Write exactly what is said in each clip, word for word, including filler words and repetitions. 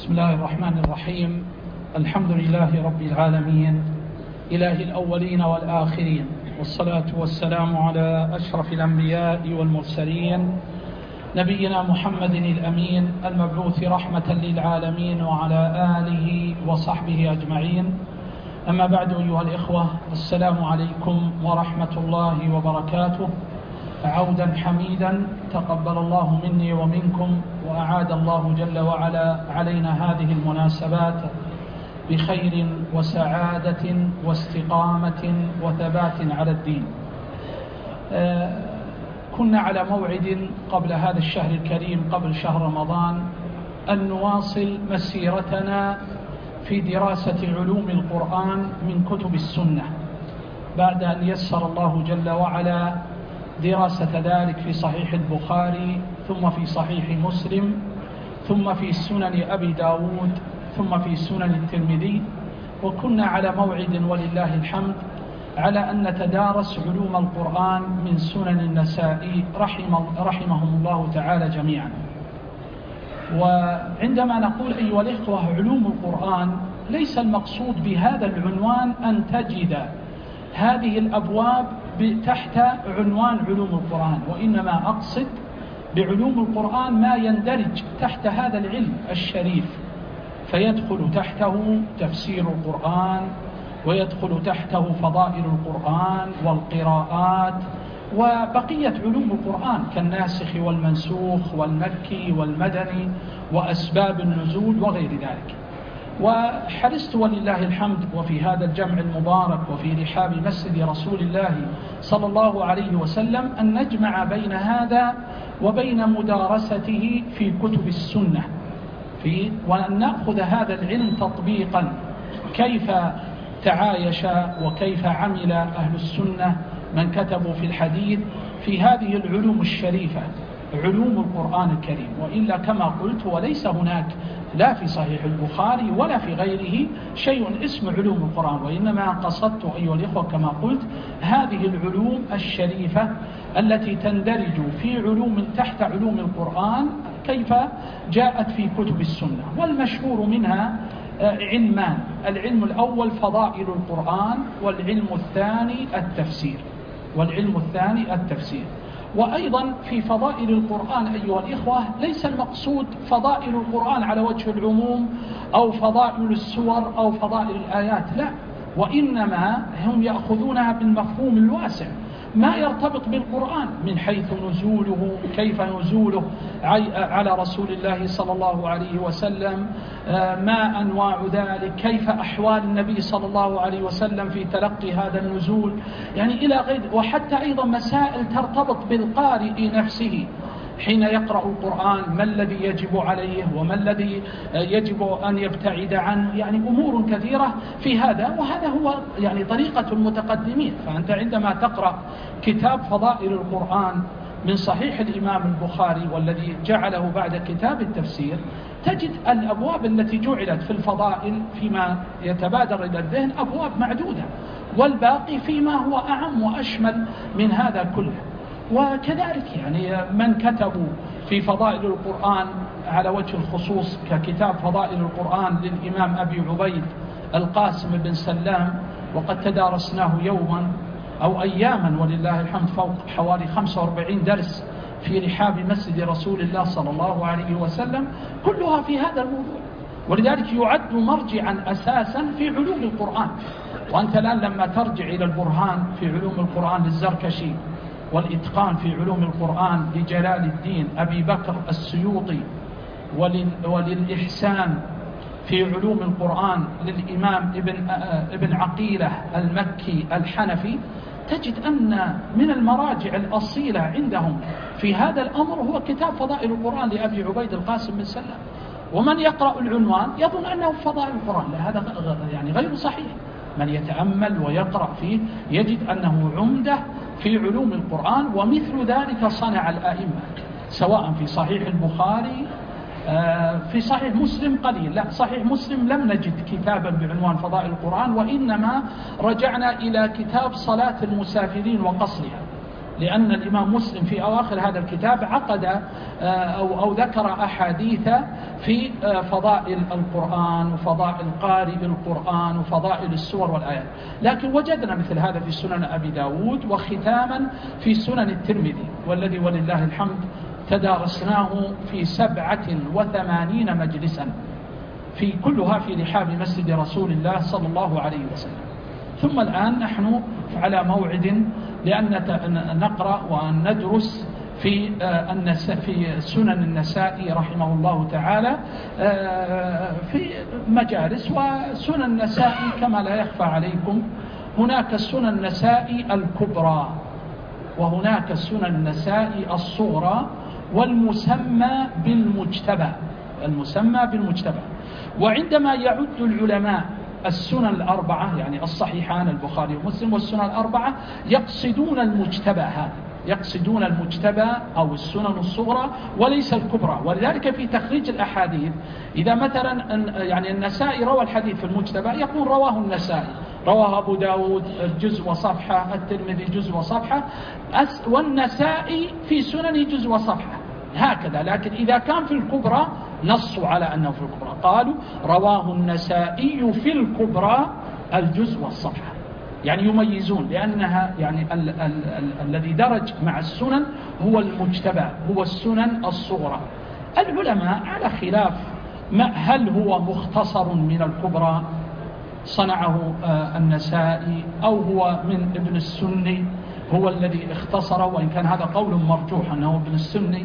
بسم الله الرحمن الرحيم. الحمد لله رب العالمين، إله الأولين والآخرين، والصلاة والسلام على أشرف الأنبياء والمرسلين، نبينا محمد الأمين المبعوث رحمة للعالمين، وعلى آله وصحبه أجمعين. أما بعد، أيها الإخوة، السلام عليكم ورحمة الله وبركاته. عودا حميدا تقبل الله مني ومنكم، وأعاد الله جل وعلا علينا هذه المناسبات بخير وسعادة واستقامة وثبات على الدين. آه كنا على موعد قبل هذا الشهر الكريم، قبل شهر رمضان، أن نواصل مسيرتنا في دراسة علوم القرآن من كتب السنة، بعد أن يسر الله جل وعلا دراسة ذلك في صحيح البخاري، ثم في صحيح مسلم، ثم في سنن أبي داود، ثم في سنن الترمذي. وكنا على موعد ولله الحمد على أن نتدارس علوم القرآن من سنن النسائي رحمه رحمهم الله تعالى جميعا. وعندما نقول أيها الإخوة علوم القرآن، ليس المقصود بهذا العنوان أن تجد هذه الأبواب تحت عنوان علوم القرآن، وإنما أقصد بعلوم القرآن ما يندرج تحت هذا العلم الشريف، فيدخل تحته تفسير القرآن، ويدخل تحته فضائل القرآن والقراءات وبقية علوم القرآن كالناسخ والمنسوخ والمكي والمدني وأسباب النزول وغير ذلك. وحرصت ولله الحمد وفي هذا الجمع المبارك وفي رحاب مسجد رسول الله صلى الله عليه وسلم أن نجمع بين هذا وبين مدارسته في كتب السنة، في وأن نأخذ هذا العلم تطبيقا، كيف تعايش وكيف عمل أهل السنة من كتبوا في الحديث في هذه العلوم الشريفة، علوم القرآن الكريم. وإلا كما قلت، وليس هناك لا في صحيح البخاري ولا في غيره شيء اسم علوم القرآن، وإنما قصدت أيها الإخوة كما قلت هذه العلوم الشريفة التي تندرج في علوم تحت علوم القرآن كيف جاءت في كتب السنة. والمشهور منها علمان: العلم الأول فضائل القرآن، والعلم الثاني التفسير والعلم الثاني التفسير. وأيضا في فضائل القرآن أيها الإخوة، ليس المقصود فضائل القرآن على وجه العموم أو فضائل السور أو فضائل الآيات، لا، وإنما هم يأخذونها بالمفهوم الواسع، ما يرتبط بالقرآن من حيث نزوله، كيف نزوله على رسول الله صلى الله عليه وسلم، ما أنواع ذلك، كيف أحوال النبي صلى الله عليه وسلم في تلقي هذا النزول، يعني إلى غير. وحتى أيضا مسائل ترتبط بالقارئ نفسه حين يقرأ القرآن، ما الذي يجب عليه وما الذي يجب أن يبتعد عنه، يعني أمور كثيرة في هذا. وهذا هو يعني طريقة المتقدمين. فأنت عندما تقرأ كتاب فضائل القرآن من صحيح الإمام البخاري والذي جعله بعد كتاب التفسير، تجد الأبواب التي جعلت في الفضائل فيما يتبادر إلى الذهن أبواب معدودة، والباقي فيما هو أعم وأشمل من هذا كله. وكذلك يعني من كتبوا في فضائل القرآن على وجه الخصوص ككتاب فضائل القرآن للإمام أبي عبيد القاسم بن سلام، وقد تدارسناه يوما أو أياما ولله الحمد فوق حوالي خمسة وأربعين درس في رحاب مسجد رسول الله صلى الله عليه وسلم، كلها في هذا الموضوع. ولذلك يعد مرجعا أساسا في علوم القرآن. وأنت الآن لما ترجع إلى البرهان في علوم القرآن للزركشي، والإتقان في علوم القرآن لجلال الدين أبي بكر السيوطي، وللإحسان في علوم القرآن للإمام ابن, ابن عقيلة المكي الحنفي، تجد أن من المراجع الأصيلة عندهم في هذا الأمر هو كتاب فضائل القرآن لأبي عبيد القاسم بن سلام. ومن يقرأ العنوان يظن أنه فضائل القرآن، لا، هذا يعني غير صحيح. من يتأمل ويقرأ فيه يجد أنه عمدة في علوم القرآن. ومثل ذلك صنع الآئمة، سواء في صحيح البخاري، في صحيح مسلم قليل، لا، صحيح مسلم لم نجد كتابا بعنوان فضائل القرآن، وإنما رجعنا إلى كتاب صلاة المسافرين وقصرها لأن الإمام مسلم في أواخر هذا الكتاب عقد أو, أو ذكر أحاديث في فضائل القرآن وفضائل قارئ القرآن وفضائل السور والآيات، لكن وجدنا مثل هذا في سنن أبي داود، وختاما في سنن الترمذي، والذي ولله الحمد تدارسناه في سبعة وثمانين مجلسا، في كلها في رحاب مسجد رسول الله صلى الله عليه وسلم. ثم الآن نحن على موعد لأن نقرأ وندرس في في سنن النسائي رحمه الله تعالى في مجالس. وسنن النسائي كما لا يخفى عليكم هناك السنن النسائي الكبرى، وهناك السنن النسائي الصغرى، والمسمى بالمجتبى، المسمى بالمجتبى. وعندما يعد العلماء السنن الأربعة، يعني الصحيحان البخاري ومسلم والسنن الأربعة، يقصدون المجتبى هذا، يقصدون المجتبى أو السنن الصغرى وليس الكبرى. ولذلك في تخريج الأحاديث إذا مثلا يعني النسائي روى الحديث في المجتبى يقول رواه النسائي، رواه أبو داود جزء وصفحة، الترمذي جزء وصفحة، والنسائي في سنن جزء وصفحة، هكذا. لكن إذا كان في الكبرى نصوا على أنه في الكبرى، قالوا رواه النسائي في الكبرى الجزء والصفحة، يعني يميزون، لأنها يعني ال ال ال الذي درج مع السنن هو المجتبى، هو السنن الصغرى. العلماء على خلاف ما هل هو مختصر من الكبرى صنعه النسائي أو هو من ابن السني هو الذي اختصره، وإن كان هذا قول مرجوح أنه ابن السني.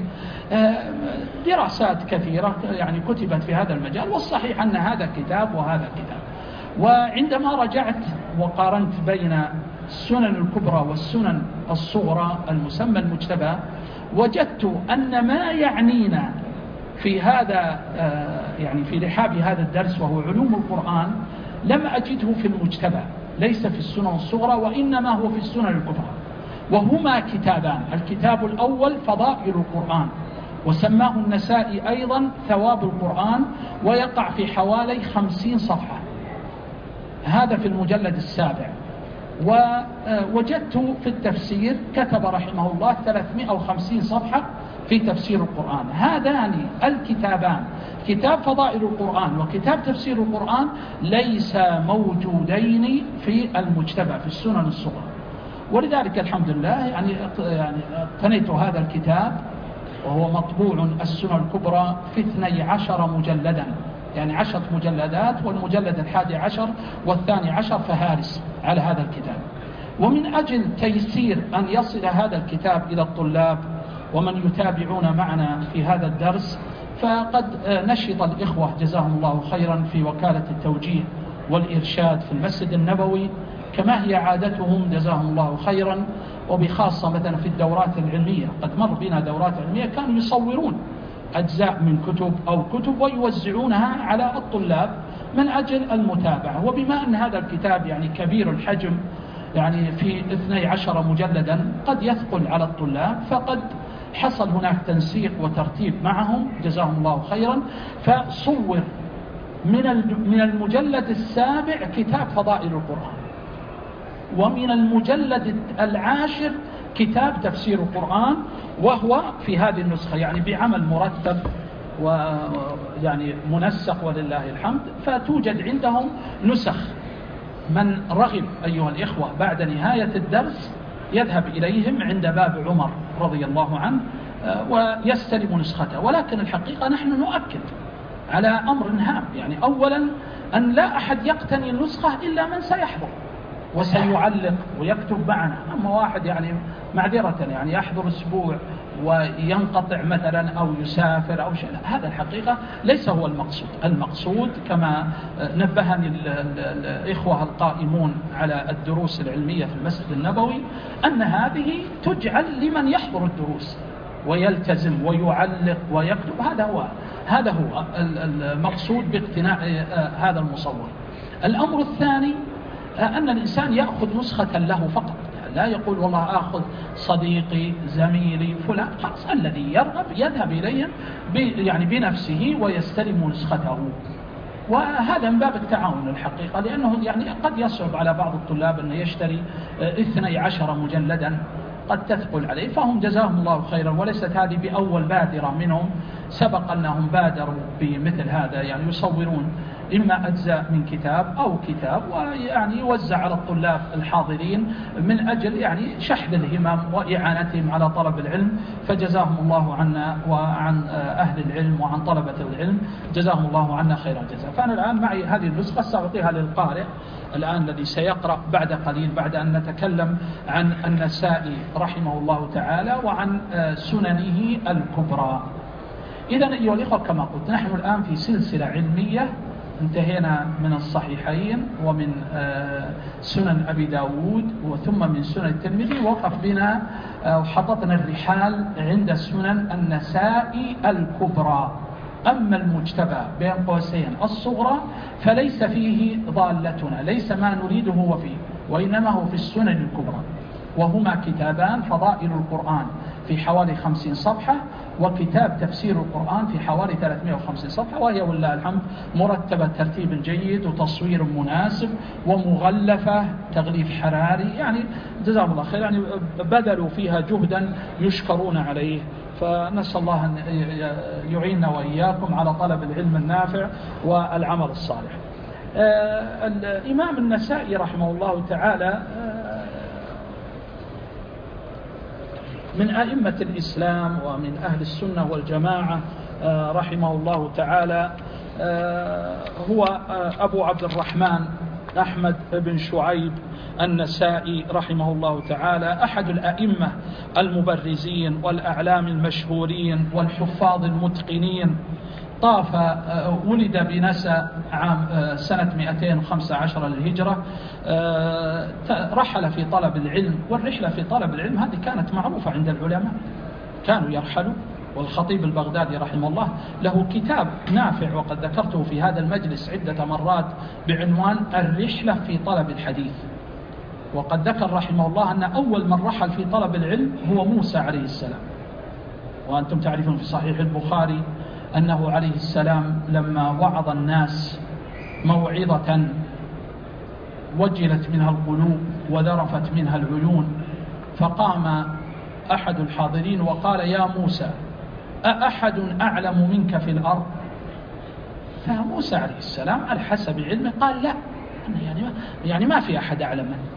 دراسات كثيرة يعني كتبت في هذا المجال، والصحيح أن هذا كتاب وهذا كتاب. وعندما رجعت وقارنت بين السنن الكبرى والسنن الصغرى المسمى المجتبى، وجدت أن ما يعنينا في هذا يعني في رحاب هذا الدرس وهو علوم القرآن لم أجده في المجتبى، ليس في السنن الصغرى، وإنما هو في السنن الكبرى، وهما كتابان. الكتاب الأول فضائل القرآن، وسماه النسائي أيضا ثواب القرآن، ويقع في حوالي خمسين صفحة، هذا في المجلد السابع. ووجدت في التفسير كتب رحمه الله ثلاثمائة وخمسين صفحة في تفسير القرآن. هذان الكتابان، كتاب فضائل القرآن وكتاب تفسير القرآن، ليس موجودين في المجتبى في السنن الصغرى. ولذلك الحمد لله يعني يعني اقتنيت هذا الكتاب، وهو مطبوع السنن الكبرى في اثني عشر مجلدا، يعني عشرة مجلدات، والمجلد الحادي عشر والثاني عشر فهارس على هذا الكتاب. ومن أجل تيسير أن يصل هذا الكتاب إلى الطلاب ومن يتابعون معنا في هذا الدرس، فقد نشط الإخوة جزاهم الله خيرا في وكالة التوجيه والإرشاد في المسجد النبوي، كما هي عادتهم جزاهم الله خيرا، وبخاصة مثلا في الدورات العلمية. قد مر بنا دورات علمية كانوا يصورون أجزاء من كتب أو كتب ويوزعونها على الطلاب من أجل المتابعة. وبما أن هذا الكتاب يعني كبير الحجم، يعني في اثني عشر مجلدا، قد يثقل على الطلاب، فقد حصل هناك تنسيق وترتيب معهم جزاهم الله خيرا، فصور من من المجلد السابع كتاب فضائل القرآن، ومن المجلد العاشر كتاب تفسير القرآن، وهو في هذه النسخة يعني بعمل مرتب ويعني منسق ولله الحمد. فتوجد عندهم نسخ، من رغب أيها الإخوة بعد نهاية الدرس يذهب إليهم عند باب عمر رضي الله عنه ويستلم نسخته. ولكن الحقيقة نحن نؤكد على أمر هام، يعني أولا أن لا أحد يقتني النسخة إلا من سيحضر وسيعلق ويكتب معنا. أما واحد يعني معذرة يعني يحضر أسبوع وينقطع مثلا أو يسافر أو شيء، هذا الحقيقة ليس هو المقصود. المقصود كما نبهني الإخوة القائمون على الدروس العلمية في المسجد النبوي أن هذه تجعل لمن يحضر الدروس ويلتزم ويعلق ويكتب. هذا هو هذا هو المقصود باقتناء هذا المصور. الأمر الثاني أن الإنسان يأخذ نسخة له فقط، لا يقول والله أخذ صديقي زميلي فلان، خلاص الذي يرغب يذهب إليهم يعني بنفسه ويستلم نسخته. وهذا من باب التعاون الحقيقة، لأنه يعني قد يصعب على بعض الطلاب أن يشتري اثني عشر مجلدا قد تثقل عليه، فهم جزاهم الله خيرا. وليست هذه بأول بادرة منهم، سبق أنهم بادروا بمثل هذا، يعني يصورون إما أجزاء من كتاب أو كتاب ويعني يوزع على الطلاب الحاضرين من أجل يعني شحذ الهمم وإعانتهم على طلب العلم. فجزاهم الله عنا وعن أهل العلم وعن طلبة العلم، جزاهم الله عنا خير الجزاء. فأنا الآن معي هذه النسخة سأعطيها للقارئ الآن الذي سيقرأ بعد قليل، بعد أن نتكلم عن النسائي رحمه الله تعالى وعن سننه الكبرى. إذن أيها الإخوة، كما قلت نحن الآن في سلسلة علمية، انتهينا من الصحيحين ومن سنن أبي داود وثم من سنن الترمذي، ووقف بنا وحطتنا الرحال عند سنن النسائي الكبرى. أما المجتبى بين قوسين الصغرى فليس فيه ضالتنا، ليس ما نريده هو فيه، وإنما هو في السنن الكبرى، وهما كتابان: فضائل القرآن في حوالي خمسين صفحة، وكتاب تفسير القرآن في حوالي ثلاثمائة وخمسين صفحة، وهي والله الحمد مرتبة ترتيب جيد وتصوير مناسب ومغلفة تغليف حراري، يعني جزاهم الله خير، يعني بذلوا فيها جهدا يشكرون عليه. فنسأل الله أن يعيننا وإياكم على طلب العلم النافع والعمل الصالح. الإمام النسائي رحمه الله تعالى من أئمة الإسلام ومن أهل السنة والجماعة رحمه الله تعالى، هو أبو عبد الرحمن أحمد بن شعيب النسائي رحمه الله تعالى، أحد الأئمة المبرزين والأعلام المشهورين والحفاظ المتقنين. طاف ولد بنسا عام سنة مئتين وخمسة عشر للهجرة، رحل في طلب العلم، والرحلة في طلب العلم هذه كانت معروفة عند العلماء، كانوا يرحلوا. والخطيب البغدادي رحمه الله له كتاب نافع وقد ذكرته في هذا المجلس عدة مرات بعنوان الرحلة في طلب الحديث. وقد ذكر رحمه الله أن أول من رحل في طلب العلم هو موسى عليه السلام. وأنتم تعرفون في صحيح البخاري أنه عليه السلام لما وعظ الناس موعظة وجلت منها القلوب وذرفت منها العيون، فقام أحد الحاضرين وقال: يا موسى، أأحد أعلم منك في الأرض؟ فموسى عليه السلام على حسب علمه قال: لا، يعني ما, يعني ما في أحد أعلم منه.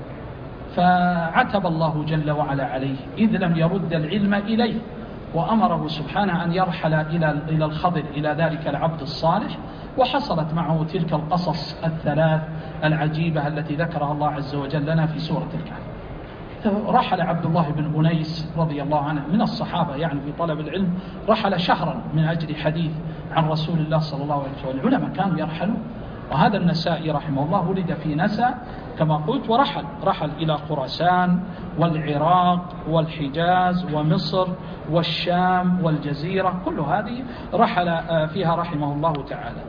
فعتب الله جل وعلا عليه إذ لم يرد العلم إليه، وأمره سبحانه أن يرحل إلى إلى الخضر، إلى ذلك العبد الصالح. وحصلت معه تلك القصص الثلاث العجيبة التي ذكرها الله عز وجل لنا في سورة الكهف. رحل عبد الله بن أنيس رضي الله عنه من الصحابة يعني في طلب العلم، رحل شهرا من أجل حديث عن رسول الله صلى الله عليه وسلم. العلماء كانوا يرحلون. وهذا النسائي رحمه الله ولد في نسا كما قلت، ورحل رحل إلى خراسان والعراق والحجاز ومصر والشام والجزيرة، كل هذه رحل فيها رحمه الله تعالى.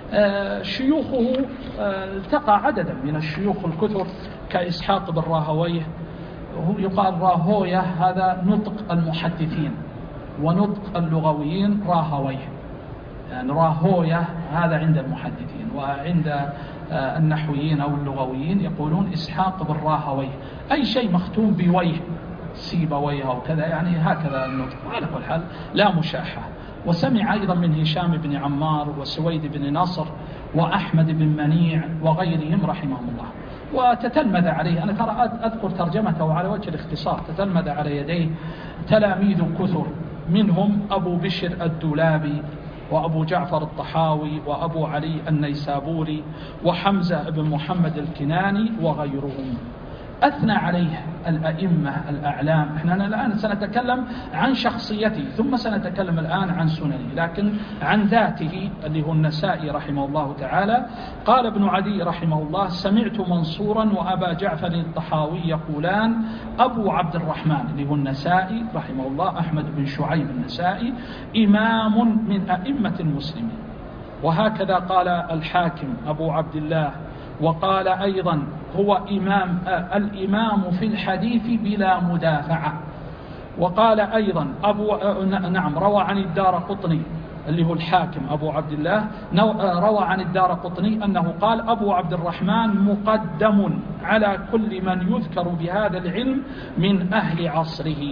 شيوخه التقى عددا من الشيوخ الكثر كإسحاق بن راهويه، يقال راهويه، هذا نطق المحدثين، ونطق اللغويين راهويه، يعني راهويه هذا عند المحدثين، وعند النحويين أو اللغويين يقولون إسحاق بن راهويه، أي شيء مختوم بويه، سيبويه أو كذا، يعني هكذا النطق. على كل حال لا مشاحة. وسمع أيضا من هشام بن عمار وسويد بن نصر وأحمد بن منيع وغيرهم رحمهم الله. وتتلمذ عليه، أنا ترى أذكر ترجمته على وجه الاختصار، تتلمذ على يديه تلاميذ كثر، منهم أبو بشر الدولابي وأبو جعفر الطحاوي وأبو علي النيسابوري وحمزة بن محمد الكناني وغيرهم. أثنى عليه الأئمة الأعلام. احنا الآن سنتكلم عن شخصيته ثم سنتكلم الآن عن سننه، لكن عن ذاته اللي هو النسائي رحمه الله تعالى. قال ابن عدي رحمه الله: سمعت منصورا وأبا جعفر الطحاوي يقولان أبو عبد الرحمن اللي هو النسائي رحمه الله أحمد بن شعيب النسائي إمام من أئمة المسلمين. وهكذا قال الحاكم أبو عبد الله. وقال أيضا هو إمام الإمام في الحديث بلا مدافعة. وقال أيضا أبو نعم روى عن الدارقطني اللي هو الحاكم أبو عبد الله روى عن الدارقطني أنه قال: أبو عبد الرحمن مقدم على كل من يذكر بهذا العلم من أهل عصره.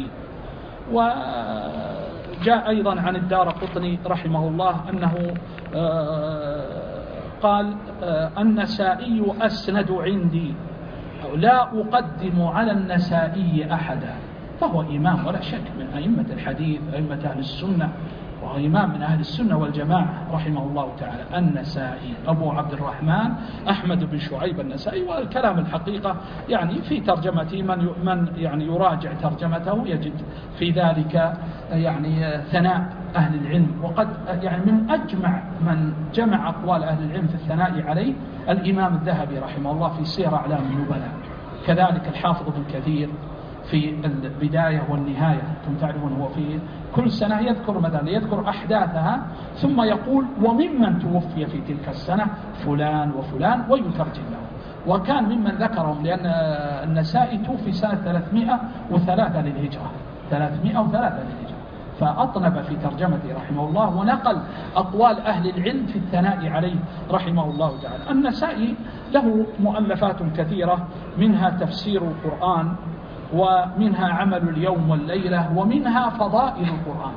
وجاء أيضا عن الدارقطني رحمه الله أنه قال: النسائي أسند عندي، لا أقدم على النسائي أحدا. فهو إمام ولا شك من أئمة الحديث، أئمة أهل السنة، وهو إمام من أهل السنة والجماعة رحمه الله تعالى. النسائي أبو عبد الرحمن أحمد بن شعيب النسائي. والكلام الحقيقة يعني في ترجمته من من يعني يراجع ترجمته يجد في ذلك يعني ثناء أهل العلم. وقد يعني من أجمع من جمع أقوال أهل العلم في الثناء عليه الإمام الذهبي رحمه الله في سير أعلام النبلاء، كذلك الحافظ ابن كثير في البداية والنهاية. أنتم تعرفون هو في كل سنة يذكر مثلا يذكر أحداثها ثم يقول: وممن توفي في تلك السنة فلان وفلان، ويترجم له. وكان ممن ذكرهم لأن النسائي توفي سنة ثلاثمائة وثلاثة للهجرة، ثلاثمائة وثلاثة للهجرة، فأطنب في ترجمته رحمه الله ونقل أقوال أهل العلم في الثناء عليه رحمه الله تعالى. النسائي له مؤلفات كثيرة، منها تفسير القرآن، ومنها عمل اليوم والليلة، ومنها فضائل القرآن.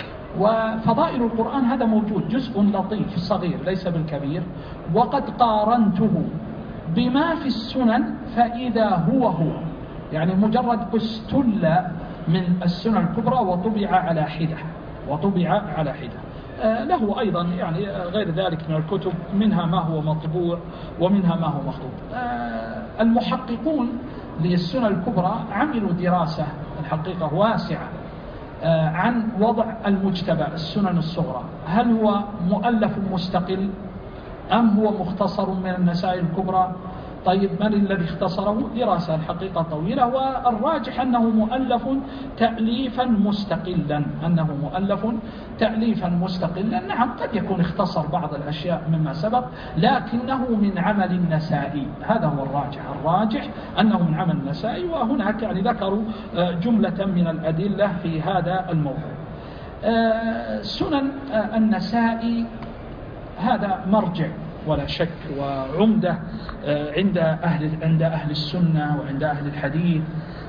وفضائل القرآن هذا موجود، جزء لطيف صغير ليس بالكبير، وقد قارنته بما في السنن فإذا هو هو، يعني مجرد استل من السنن الكبرى وطبع على حدة وطبع على حدة. آه له أيضا يعني غير ذلك من الكتب، منها ما هو مطبوع ومنها ما هو مخطوط. آه المحققون للسنن الكبرى عملوا دراسة الحقيقة واسعة آه عن وضع المجتبى السنن الصغرى، هل هو مؤلف مستقل أم هو مختصر من النسائي الكبرى؟ طيب من الذي اختصره؟ دراسة الحقيقة طويلة، والراجح أنه مؤلف تأليفا مستقلا أنه مؤلف تأليفا مستقلا. نعم قد يكون اختصر بعض الأشياء مما سبق، لكنه من عمل النسائي، هذا هو الراجح. الراجح أنه من عمل النسائي، وهناك يعني ذكروا جملة من الأدلة في هذا الموضوع. سنن النسائي هذا مرجع ولا شك وعمدة عند أهل عند أهل السنة وعند أهل الحديث.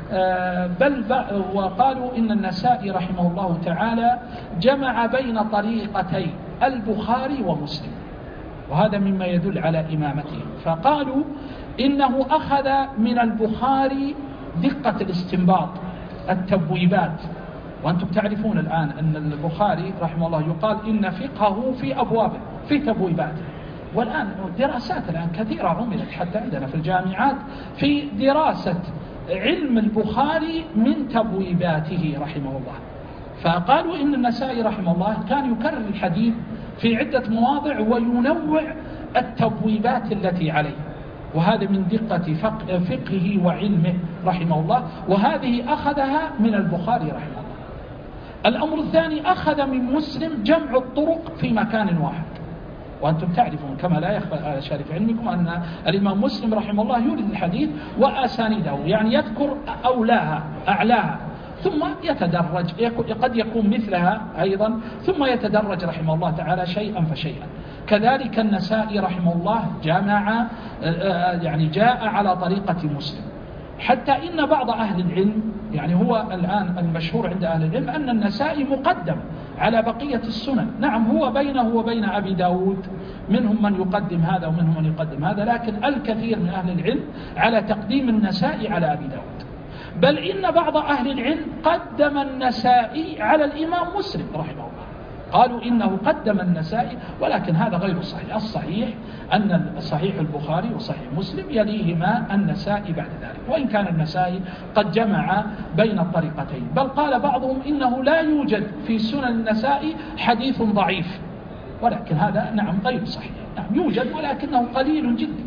بل وقالوا إن النسائي رحمه الله تعالى جمع بين طريقتي البخاري ومسلم، وهذا مما يدل على إمامته. فقالوا إنه أخذ من البخاري دقة الاستنباط، التبويبات. وأنتم تعرفون الآن أن البخاري رحمه الله يقال إن فقهه في أبوابه في تبويباته. والآن دراسات الآن كثيرة عملت حتى عندنا في الجامعات في دراسة علم البخاري من تبويباته رحمه الله. فقالوا إن النسائي رحمه الله كان يكرر الحديث في عدة مواضع وينوع التبويبات التي عليه، وهذا من دقة فقهه وعلمه رحمه الله، وهذه أخذها من البخاري رحمه الله. الأمر الثاني أخذ من مسلم جمع الطرق في مكان واحد. وأنتم تعرفون كما لا يخفى على شارف علمكم أن الإمام مسلم رحمه الله يورد الحديث وأسانيده، يعني يذكر أولاها أعلاها ثم يتدرج، قد يكون مثلها أيضا ثم يتدرج رحمه الله تعالى شيئا فشيئا. كذلك النسائي رحمه الله جمع يعني جاء على طريقة مسلم، حتى إن بعض أهل العلم يعني هو الآن المشهور عند أهل العلم أن النسائي مقدم على بقية السنن. نعم هو بينه وبين أبي داود منهم من يقدم هذا ومنهم من يقدم هذا، لكن الكثير من أهل العلم على تقديم النسائي على أبي داود. بل إن بعض أهل العلم قدم النسائي على الإمام مسلم رحمه الله، قالوا إنه قدم النسائي، ولكن هذا غير صحيح. الصحيح أن صحيح البخاري وصحيح مسلم يليهما النسائي بعد ذلك، وإن كان النسائي قد جمع بين الطريقتين. بل قال بعضهم إنه لا يوجد في سنن النسائي حديث ضعيف، ولكن هذا نعم غير صحيح. نعم يوجد ولكنه قليل جدا،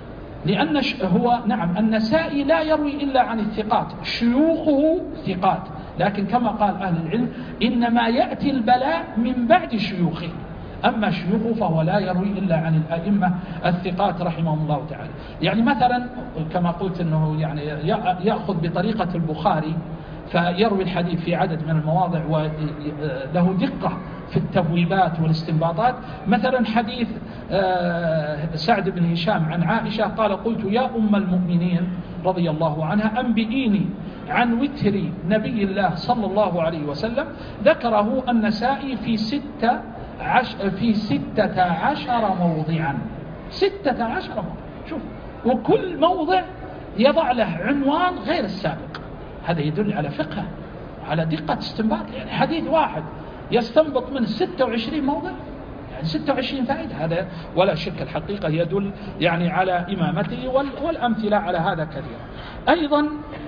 لأن هو نعم النسائي لا يروي إلا عن الثقات، شيوخه ثقات، لكن كما قال أهل العلم إنما يأتي البلاء من بعد شيوخه، أما شيوخه فهو لا يروي إلا عن الأئمة الثقات رحمهم الله تعالى. يعني مثلا كما قلت أنه يعني يأخذ بطريقة البخاري، فيروي الحديث في عدد من المواضع وله دقة في التبويبات والاستنباطات. مثلا حديث سعد بن هشام عن عائشة قال: قلت يا أم المؤمنين رضي الله عنها أنبئيني عن وتر نبي الله صلى الله عليه وسلم. ذكره النسائي في ستة عش في ستة عشر موضعا، ستة عشر موضع. شوف، وكل موضع يضع له عنوان غير السابق. هذا يدل على فقه، على دقة استنباط. يعني حديث واحد يستنبط من ستة وعشرين موضع، يعني ستة وعشرين فائدة. هذا ولا شك الحقيقة يدل يعني على إمامته، والأمثلة على هذا كثيرة. أيضا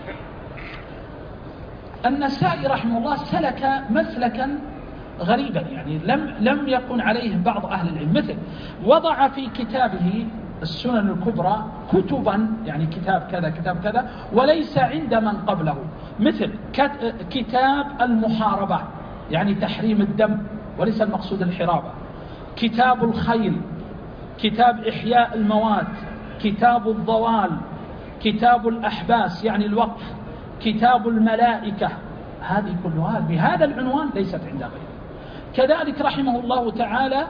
النسائي رحمه الله سلك مسلكا غريبا، يعني لم لم يكن عليه بعض أهل العلم. مثل وضع في كتابه السنن الكبرى كتبا، يعني كتاب كذا كتاب كذا، وليس عند من قبله. مثل كتاب المحاربة، يعني تحريم الدم وليس المقصود الحرابة. كتاب الخيل، كتاب إحياء الموات، كتاب الضوال، كتاب الأحباس يعني الوقف، كتاب الملائكة. هذه كلها بهذا العنوان ليست عند غيره. كذلك رحمه الله تعالى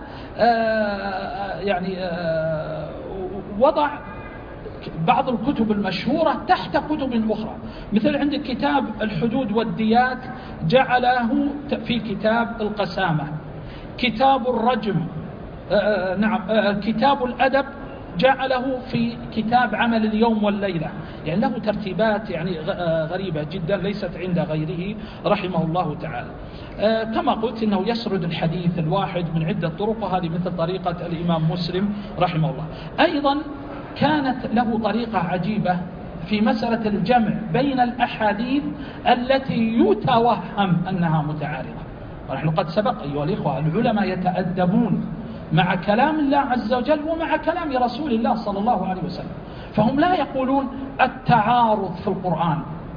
آآ يعني آآ وضع بعض الكتب المشهورة تحت كتب أخرى. مثل عند كتاب الحدود والديات جعله في كتاب القسامة. كتاب الرجم آآ نعم آآ كتاب الأدب جعله في كتاب عمل اليوم والليلة. يعني له ترتيبات يعني غريبة جدا ليست عند غيره رحمه الله تعالى. كما قلت إنه يسرد الحديث الواحد من عدة طرق، وهذه مثل طريقة الإمام مسلم رحمه الله. أيضا كانت له طريقة عجيبة في مسألة الجمع بين الأحاديث التي يتوهم أنها متعارضة. ونحن قد سبق أيها الإخوة العلماء يتأدبون مع كلام الله عز وجل ومع كلام رسول الله صلى الله عليه وسلم، فهم لا يقولون التعارض في القرآن،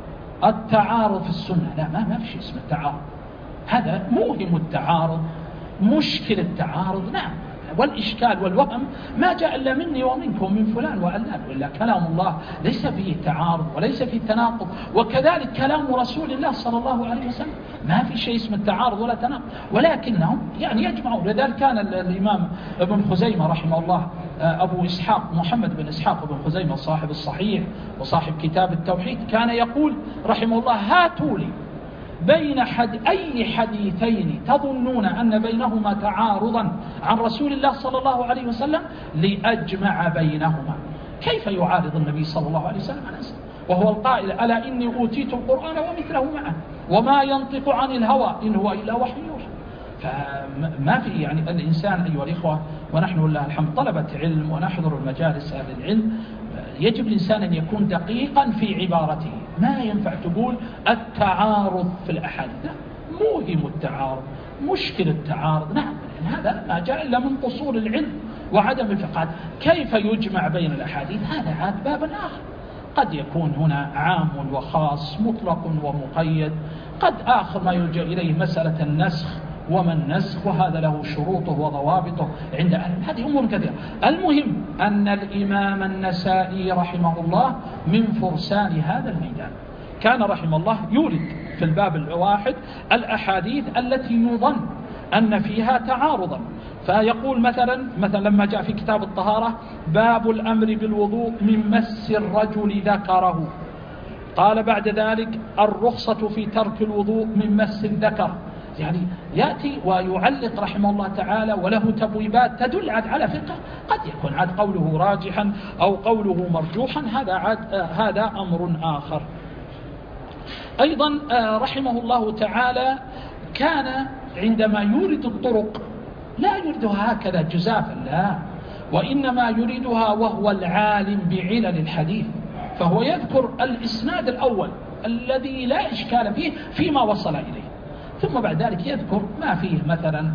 التعارض في السنة، لا، ما ما في شيء اسمه التعارض. هذا موهم التعارض، مشكل التعارض، نعم، والإشكال والوهم ما جاء إلا مني ومنكم من فلان وعلان، وإلا كلام الله ليس فيه تعارض وليس فيه تناقض. وكذلك كلام رسول الله صلى الله عليه وسلم ما في شيء اسمه التعارض ولا تناقض، ولكنهم يعني يجمعون. لذلك كان الإمام ابن خزيمة رحمه الله أبو إسحاق محمد بن إسحاق بن خزيمة صاحب الصحيح وصاحب كتاب التوحيد كان يقول رحمه الله: هاتوا لي بين حد أي حديثين تظنون أن بينهما تعارضا عن رسول الله صلى الله عليه وسلم لأجمع بينهما. كيف يعارض النبي صلى الله عليه وسلم وهو القائل: ألا إني أوتيت القرآن ومثله معه وما ينطق عن الهوى إن هو إلا وحي يوحى. فما في يعني الإنسان أيها الإخوة، ونحن لله الحمد طلبة علم ونحضر المجالس أهل العلم، يجب الإنسان أن يكون دقيقا في عبارته. ما ينفع تقول التعارض في الأحاديث، موهم التعارض، مشكل التعارض، نعم، هذا ما جاء إلا من قصور العلم وعدم الفقه. كيف يجمع بين الأحاديث؟ هذا عاد باب آخر. قد يكون هنا عام وخاص، مطلق ومقيد، قد آخر ما يلجأ إليه مسألة النسخ وما النسخ، وهذا له شروطه وضوابطه عند أهل. هذه أمور كثيرة. المهم أن الإمام النسائي رحمه الله من فرسان هذا الميدان. كان رحمه الله يورد في الباب الواحد الأحاديث التي يظن أن فيها تعارضا، فيقول مثلا مثلا لما جاء في كتاب الطهارة: باب الأمر بالوضوء من مس الرجل ذكره. قال بعد ذلك: الرخصة في ترك الوضوء من مس الذكر. يعني يأتي ويعلق رحمه الله تعالى وله تبويبات تدل على فقه. قد يكون عاد قوله راجحا أو قوله مرجوحا، هذا عاد هذا أمر آخر. أيضا رحمه الله تعالى كان عندما يورد الطرق لا يريدها هكذا جزافا، لا، وإنما يريدها وهو العالم بعلل الحديث، فهو يذكر الإسناد الأول الذي لا إشكال فيه فيما وصل إليه، ثم بعد ذلك يذكر ما فيه مثلا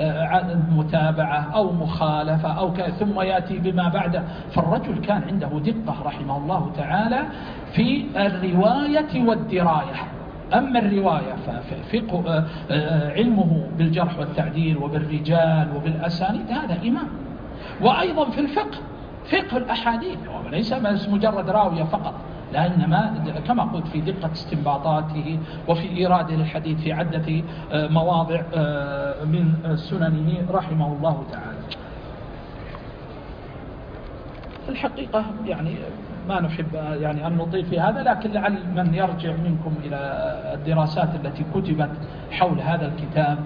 متابعة أو مخالفة أو كذا، ثم يأتي بما بعده. فالرجل كان عنده دقة رحمه الله تعالى في الرواية والدراية. أما الرواية ففقه علمه بالجرح والتعديل وبالرجال وبالأسانيد هذا إمام. وأيضا في الفقه فقه الأحاديث، وليس مجرد راوية فقط، لأنما كما قلت في دقة استنباطاته وفي إيراده للحديث في عدة مواضع من سننه رحمه الله تعالى. في الحقيقة يعني ما نحب يعني أن نطيل في هذا، لكن لعل من يرجع منكم إلى الدراسات التي كتبت حول هذا الكتاب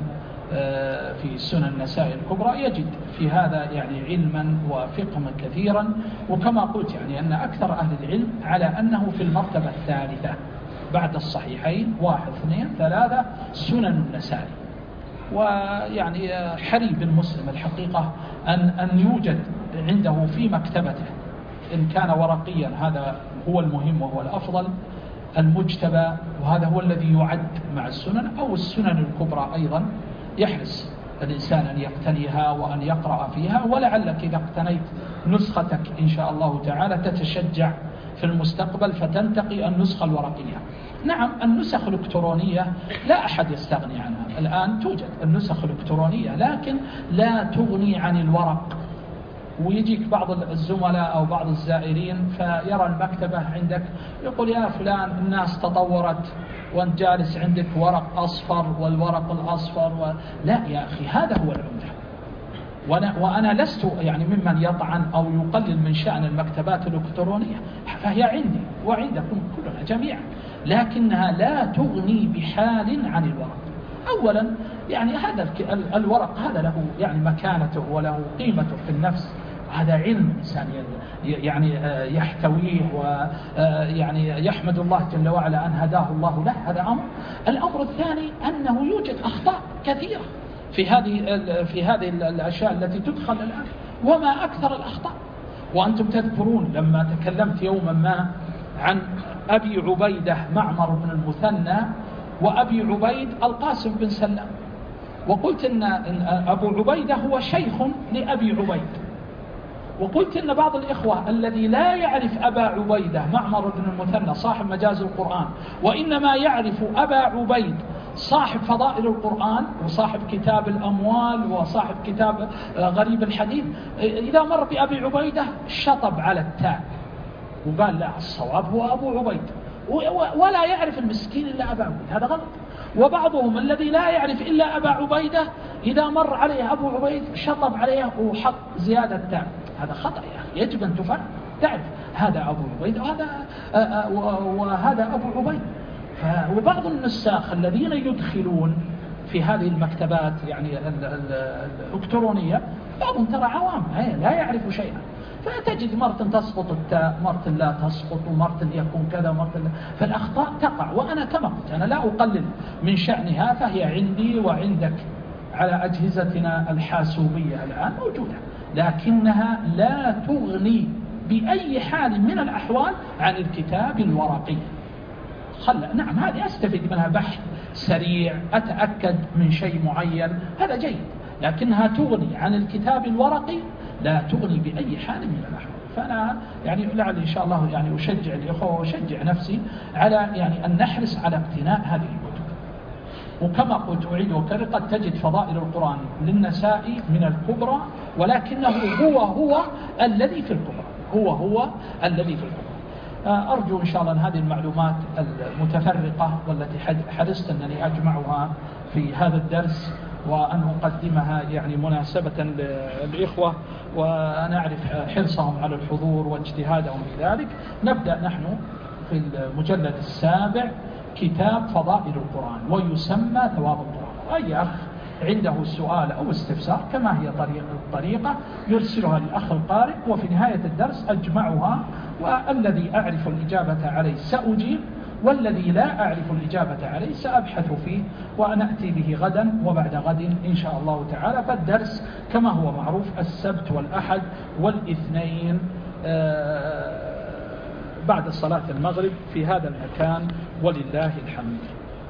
في سنن النسائي الكبرى يجد في هذا يعني علما وفقها كثيرا. وكما قلت يعني أن أكثر أهل العلم على أنه في المرتبة الثالثة بعد الصحيحين، واحد اثنين ثلاثة سنن النسائي. ويعني حري بالمسلم الحقيقة أن أن يوجد عنده في مكتبته إن كان ورقيا، هذا هو المهم وهو الأفضل، المجتبى، وهذا هو الذي يعد مع السنن، أو السنن الكبرى أيضا يحرص الإنسان أن يقتنيها وأن يقرأ فيها. ولعلك إذا اقتنيت نسختك إن شاء الله تعالى تتشجع في المستقبل فتنتقي النسخة الورقية. نعم النسخ الإلكترونية لا أحد يستغني عنها، الآن توجد النسخ الإلكترونية، لكن لا تغني عن الورق. ويجيك بعض الزملاء أو بعض الزائرين فيرى المكتبة عندك يقول يا فلان الناس تطورت وانت جالس عندك ورق أصفر والورق الأصفر و... لا يا أخي، هذا هو العمدة. وأنا, وأنا لست يعني ممن يطعن أو يقلل من شأن المكتبات الإلكترونية، فهي عندي وعندكم كلنا جميعا، لكنها لا تغني بحال عن الورق. أولا يعني هذا الورق هذا له يعني مكانته وله قيمته في النفس، هذا علم إنسان يعني يحتويه ويعني يحمد الله جل وعلا أن هداه الله له، هذا أمر. الأمر الثاني أنه يوجد أخطاء كثيرة في هذه في هذه الأشياء التي تدخل الآن، وما أكثر الأخطاء. وأنتم تذكرون لما تكلمت يوما ما عن أبي عبيدة معمر بن المثنى وأبي عبيد القاسم بن سلام، وقلت إن أبو عبيدة هو شيخ لأبي عبيد، وقلت إن بعض الإخوة الذي لا يعرف أبا عبيدة معمر بن المثنى صاحب مجاز القرآن، وإنما يعرف أبا عبيد صاحب فضائل القرآن وصاحب كتاب الأموال وصاحب كتاب غريب الحديث، إذا مر بأبي عبيدة شطب على التاء وقال لا الصواب هو أبو عبيد، ولا يعرف المسكين إلا أبا عبيد، هذا غلط. وبعضهم الذي لا يعرف إلا أبا عبيدة إذا مر عليه أبو عبيد شطب عليه وحط زيادة تاء، هذا خطأ يا أخي، يجب أن تفهم تعرف هذا أبو عبيد وهذا وهذا أبو عبيد. وبعض النساخ الذين يدخلون في هذه المكتبات يعني الإلكترونية بعضهم ترى عوام لا يعرف شيئا، فتجد مرة تسقط التاء، مرة لا تسقط، ومرة يكون كذا، مرة لا، فالأخطاء تقع. وأنا كما قلت أنا لا أقلل من شأنها، فهي عندي وعندك على أجهزتنا الحاسوبية الآن موجودة، لكنها لا تغني بأي حال من الأحوال عن الكتاب الورقي. خل نعم هذه أستفيد منها بحث سريع، أتأكد من شيء معين، هذا جيد، لكنها تغني عن الكتاب الورقي لا تغني بأي حال من الأحوال. فأنا يعني لعل إن شاء الله يعني أشجع الإخوة وأشجع نفسي على يعني أن نحرص على اقتناء هذه الكتب. وكما قلت أعيد وكرر قد تجد فضائل القرآن للنسائي من الكبرى، ولكنه هو هو الذي في الكبرى، هو هو الذي في الكبرى. أرجو إن شاء الله أن هذه المعلومات المتفرقة والتي حرصت أنني أجمعها في هذا الدرس وأن أقدمها يعني مناسبة للإخوة، وأنا أعرف حرصهم على الحضور واجتهادهم في ذلك. نبدأ نحن في المجلد السابع كتاب فضائل القرآن، ويسمى ثواب القرآن. أي أخ عنده سؤال أو استفسار كما هي الطريقة يرسلها للأخ القارئ، وفي نهاية الدرس أجمعها، والذي أعرف الإجابة عليه سأجيب، والذي لا أعرف الإجابة عليه سأبحث فيه وأنأتي به غدا وبعد غد إن شاء الله تعالى. فالدرس كما هو معروف السبت والأحد والاثنين بعد صلاة المغرب في هذا المكان ولله الحمد.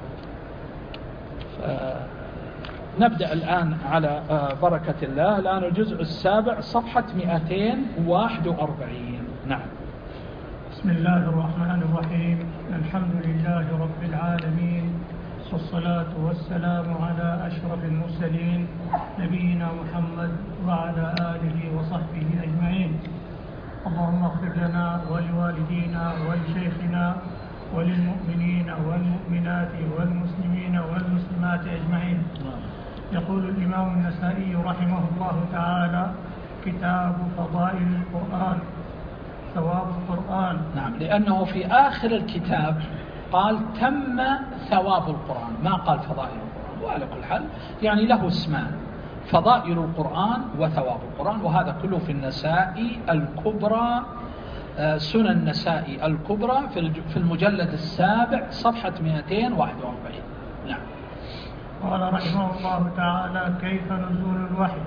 نبدأ الآن على بركة الله. الآن الجزء السابع صفحة مئتين وواحد وأربعين. نعم. بسم الله الرحمن الرحيم. الحمد لله رب العالمين، والصلاة والسلام على أشرف المرسلين نبينا محمد وعلى آله وصحبه أجمعين. اغفر لنا ولوالدينا ولشيخنا وللمؤمنين والمؤمنات والمسلمين والمسلمات أجمعين. يقول الإمام النسائي رحمه الله تعالى: كتاب فضائل القرآن، ثواب القرآن. نعم، لأنه في آخر الكتاب قال تم ثواب القرآن، ما قال فضائل القرآن. وعلى كل حال يعني له اسمان: فضائل القرآن وثواب القرآن. وهذا كله في النسائي الكبرى، سنن النسائي الكبرى في المجلد السابع صفحة مئتين وواحد وأربعين. نعم. قال رحمه الله تعالى: كيف نزول الوحي؟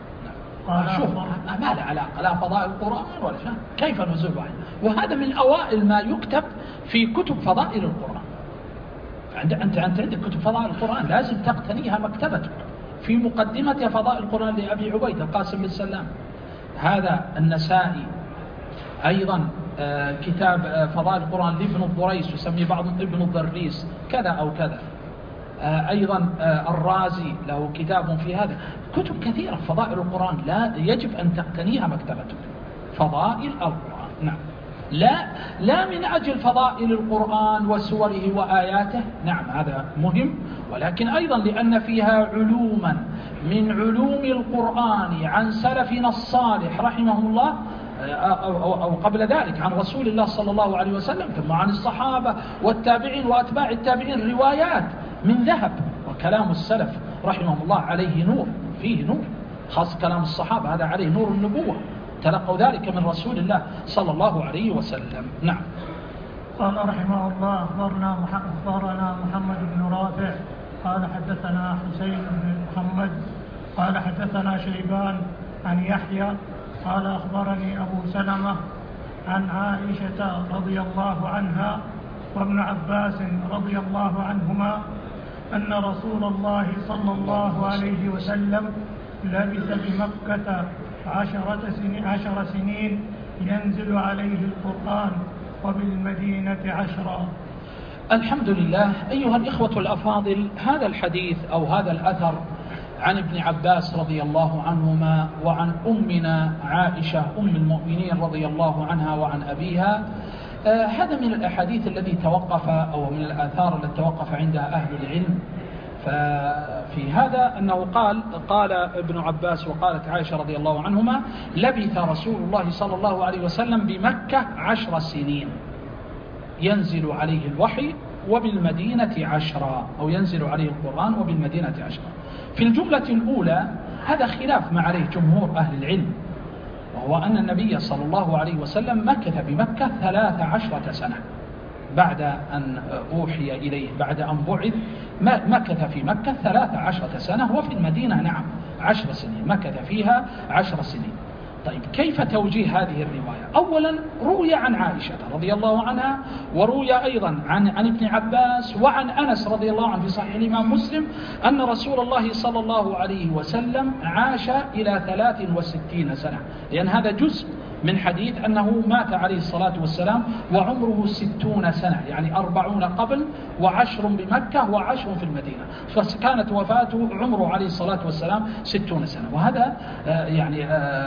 قال شوف، ما له علاقة لا فضائل القرآن ولا شيء، كيف نزول الوحي؟ وهذا من أوائل ما يكتب في كتب فضائل القرآن. أنت أنت عندك كتب فضائل القرآن لازم تقتنيها مكتبتك. في مقدمة فضائل القرآن لأبي عبيد القاسم بن سلام. هذا النسائي أيضا كتاب فضائل القرآن لابن الضريس، يسميه بعضهم ابن الضريس كذا أو كذا. أيضا الرازي له كتاب في هذا. كتب كثيرة فضائل القرآن لا يجب أن تقتنيها مكتبتك. فضائل القرآن. نعم. لا لا من أجل فضائل القرآن وسوره وآياته، نعم هذا مهم، ولكن أيضا لأن فيها علوما من علوم القرآن عن سلفنا الصالح رحمه الله، أو, أو, أو قبل ذلك عن رسول الله صلى الله عليه وسلم، ثم عن الصحابة والتابعين وأتباع التابعين، روايات من ذهب. وكلام السلف رحمه الله عليه نور، فيه نور، خاص كلام الصحابة هذا عليه نور النبوة، تلقوا ذلك من رسول الله صلى الله عليه وسلم. نعم. قال رحمه الله: أخبرنا أخبرنا محمد بن رافع قال حدثنا حسين بن محمد قال حدثنا شيبان عن يحيى قال أخبرني أبو سلمة عن عائشة رضي الله عنها وابن عباس رضي الله عنهما أن رسول الله صلى الله عليه وسلم لبث بمكة عشرة سنين, عشر سنين ينزل عليه القرآن، وبالمدينة عشرا. الحمد لله. أيها الإخوة الأفاضل، هذا الحديث أو هذا الأثر عن ابن عباس رضي الله عنهما وعن أمنا عائشة أم المؤمنين رضي الله عنها وعن أبيها، آه هذا من الأحاديث الذي توقف أو من الآثار التي توقف عندها أهل العلم. ففي هذا أنه قال قال ابن عباس وقالت عائشة رضي الله عنهما: لبث رسول الله صلى الله عليه وسلم بمكة عشر سنين ينزل عليه الوحي وبالمدينة عشرا، أو ينزل عليه القرآن وبالمدينة عشرا. في الجملة الأولى هذا خلاف ما عليه جمهور أهل العلم، وهو أن النبي صلى الله عليه وسلم مكث بمكة ثلاث عشرة سنة بعد أن أوحي إليه، بعد أن بعث مكث في مكة ثلاث عشرة سنة، وفي المدينة نعم عشر سنين، مكث فيها عشر سنين. طيب كيف توجيه هذه الرواية؟ أولا روي عن عائشة رضي الله عنها، وروي أيضا عن, عن ابن عباس وعن أنس رضي الله عنه في صحيح الإمام مسلم أن رسول الله صلى الله عليه وسلم عاش إلى ثلاث وستين سنة، لأن هذا جزء من حديث أنه مات عليه الصلاة والسلام وعمره ستون سنة، يعني أربعون قبل وعشر بمكة وعشر في المدينة، فكانت وفاته عمره عليه الصلاة والسلام ستون سنة. وهذا يعني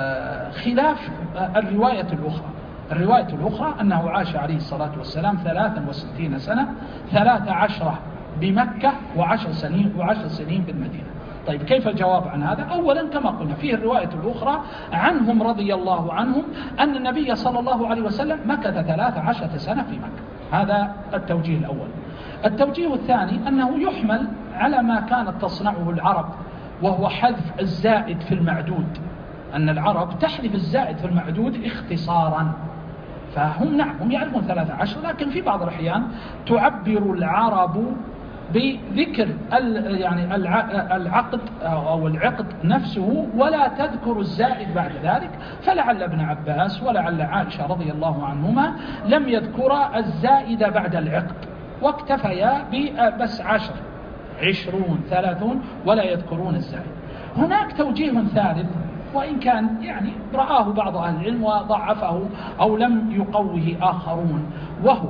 خلاف الرواية الأخرى. الرواية الأخرى أنه عاش عليه الصلاة والسلام ثلاثا وستين سنة، ثلاث عشرة بمكة وعشر سنين وعشر سنين بالمدينة. طيب كيف الجواب عن هذا؟ أولا كما قلنا فيه الرواية الأخرى عنهم رضي الله عنهم أن النبي صلى الله عليه وسلم مكث ثلاث عشرة سنة في مكة. هذا التوجيه الأول. التوجيه الثاني أنه يحمل على ما كانت تصنعه العرب، وهو حذف الزائد في المعدود، أن العرب تحذف الزائد في المعدود اختصارا. فهم نعم هم يعرفون ثلاثة عشر، لكن في بعض الأحيان تعبر العرب بذكر يعني العقد أو العقد نفسه ولا تذكر الزائد بعد ذلك، فلعل ابن عباس ولعل عائشة رضي الله عنهما لم يذكر الزائد بعد العقد، واكتفيا بس عشر عشرون ثلاثون ولا يذكرون الزائد. هناك توجيه ثالث وإن كان يعني رآه بعض أهل العلم وضعفه أو لم يقوه آخرون، وهو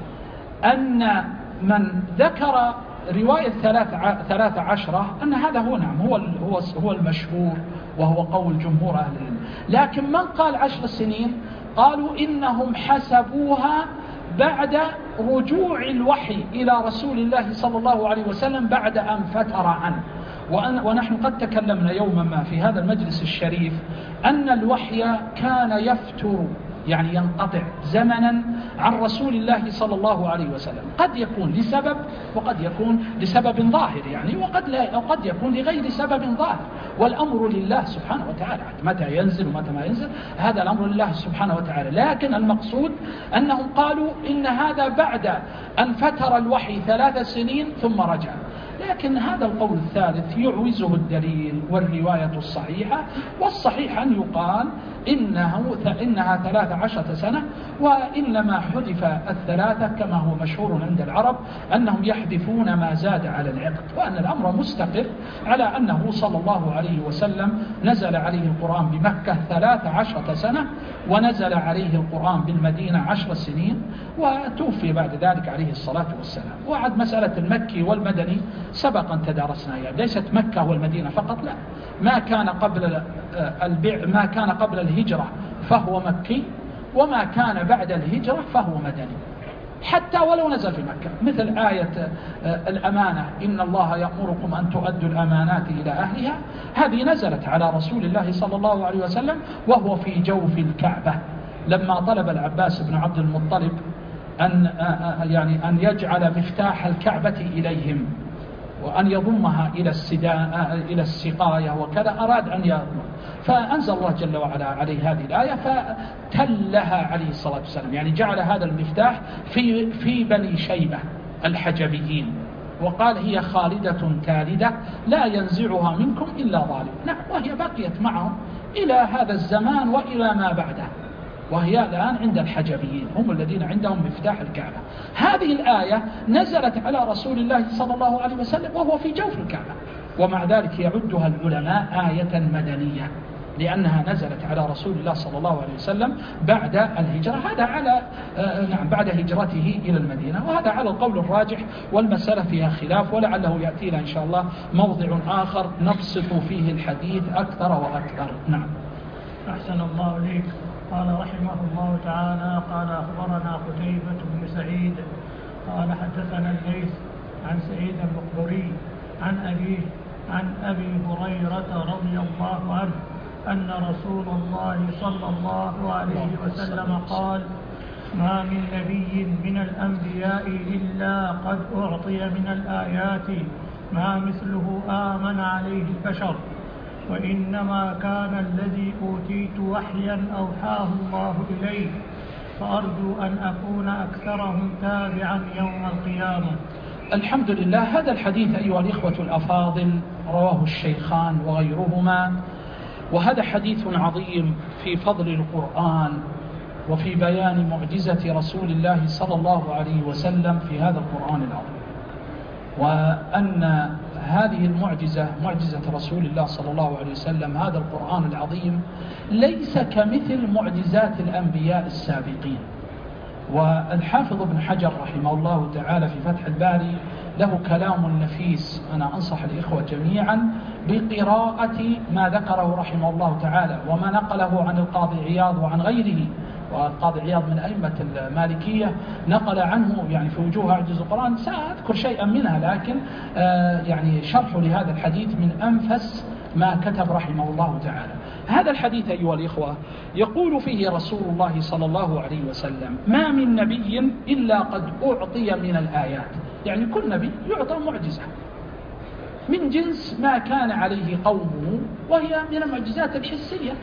أن من ذكر رواية ثلاث عشرة أن هذا هو نعم هو هو هو المشهور وهو قول جمهور أهل العلم، لكن من قال عشر سنين قالوا إنهم حسبوها بعد رجوع الوحي إلى رسول الله صلى الله عليه وسلم بعد أن فتر عنه. ونحن قد تكلمنا يوما ما في هذا المجلس الشريف أن الوحي كان يفتر، يعني ينقطع زمنا عن رسول الله صلى الله عليه وسلم، قد يكون لسبب وقد يكون لسبب ظاهر يعني، وقد لا وقد يكون لغير سبب ظاهر، والأمر لله سبحانه وتعالى، متى ينزل ومتى ما ينزل هذا الأمر لله سبحانه وتعالى. لكن المقصود أنهم قالوا إن هذا بعد أن فتر الوحي ثلاث سنين ثم رجع. لكن هذا القول الثالث يعوزه الدليل والرواية الصحيحة، والصحيح أن يقال إنه إنها ثلاث عشرة سنة، وإنما حذف الثلاثة كما هو مشهور عند العرب أنهم يحذفون ما زاد على العقد، وأن الأمر مستقر على أنه صلى الله عليه وسلم نزل عليه القرآن بمكة ثلاث عشرة سنة، ونزل عليه القرآن بالمدينة عشر سنين، وتوفي بعد ذلك عليه الصلاة والسلام. وعد مسألة المكي والمدني سبقا تدارسنا، يعني ليست مكة والمدينة فقط، لا، ما كان قبل البيع ما كان قبل الهجرة فهو مكي، وما كان بعد الهجرة فهو مدني، حتى ولو نزل في مكة، مثل آية الأمانة إن الله يأمركم أن تؤدوا الأمانات إلى أهلها، هذه نزلت على رسول الله صلى الله عليه وسلم وهو في جوف الكعبة، لما طلب العباس بن عبد المطلب أن يعني أن يجعل مفتاح الكعبة إليهم وأن يضمها إلى السداء إلى السقاية وكذا، أراد أن يضم، فأنزل الله جل وعلا عليه هذه الآية فتلها عليه الصلاة والسلام، يعني جعل هذا المفتاح في في بني شيبة الحجبيين، وقال هي خالدة تالدة لا ينزعها منكم إلا ظالم. نعم، وهي بقيت معهم إلى هذا الزمان وإلى ما بعده، وهي الآن عند الحجبيين، هم الذين عندهم مفتاح الكعبة. هذه الآية نزلت على رسول الله صلى الله عليه وسلم وهو في جوف الكعبة، ومع ذلك يعدها العلماء آية مدنية، لأنها نزلت على رسول الله صلى الله عليه وسلم بعد الهجرة، هذا على نعم بعد هجرته إلى المدينة، وهذا على القول الراجح، والمسألة فيها خلاف، ولعله يأتينا إن شاء الله موضع آخر نبسط فيه الحديث أكثر وأكثر. نعم. أحسن الله إليك. قال رحمه الله تعالى: قال أخبرنا قتيبة بن سعيد قال حدثنا الليث عن سعيد المقبري عن أبيه عن أبي هريرة رضي الله عنه أن رسول الله صلى الله عليه وسلم قال: ما من نبي من الأنبياء إلا قد أعطي من الآيات ما مثله آمن عليه البشر، وإنما كان الذي أوتيت وحيا أوحاه الله إليه، فأرجو أن أكون أكثرهم تابعا يوم القيامة. الحمد لله. هذا الحديث أيها الإخوة الأفاضل رواه الشيخان وغيرهما، وهذا حديث عظيم في فضل القرآن وفي بيان معجزة رسول الله صلى الله عليه وسلم في هذا القرآن العظيم، وأن هذه المعجزة معجزة رسول الله صلى الله عليه وسلم، هذا القرآن العظيم ليس كمثل معجزات الأنبياء السابقين. والحافظ ابن حجر رحمه الله تعالى في فتح الباري له كلام نفيس، أنا أنصح الإخوة جميعا بقراءة ما ذكره رحمه الله تعالى وما نقله عن القاضي عياض وعن غيره، والقاضي عياض من أئمة المالكية نقل عنه يعني في وجوه أعجز القرآن، سأذكر شيئا منها، لكن آه يعني شرح لهذا الحديث من أنفس ما كتب رحمه الله تعالى. هذا الحديث أيها الإخوة يقول فيه رسول الله صلى الله عليه وسلم: ما من نبي إلا قد أعطي من الآيات، يعني كل نبي يعطى معجزة من جنس ما كان عليه قومه، وهي من المعجزات الحسية.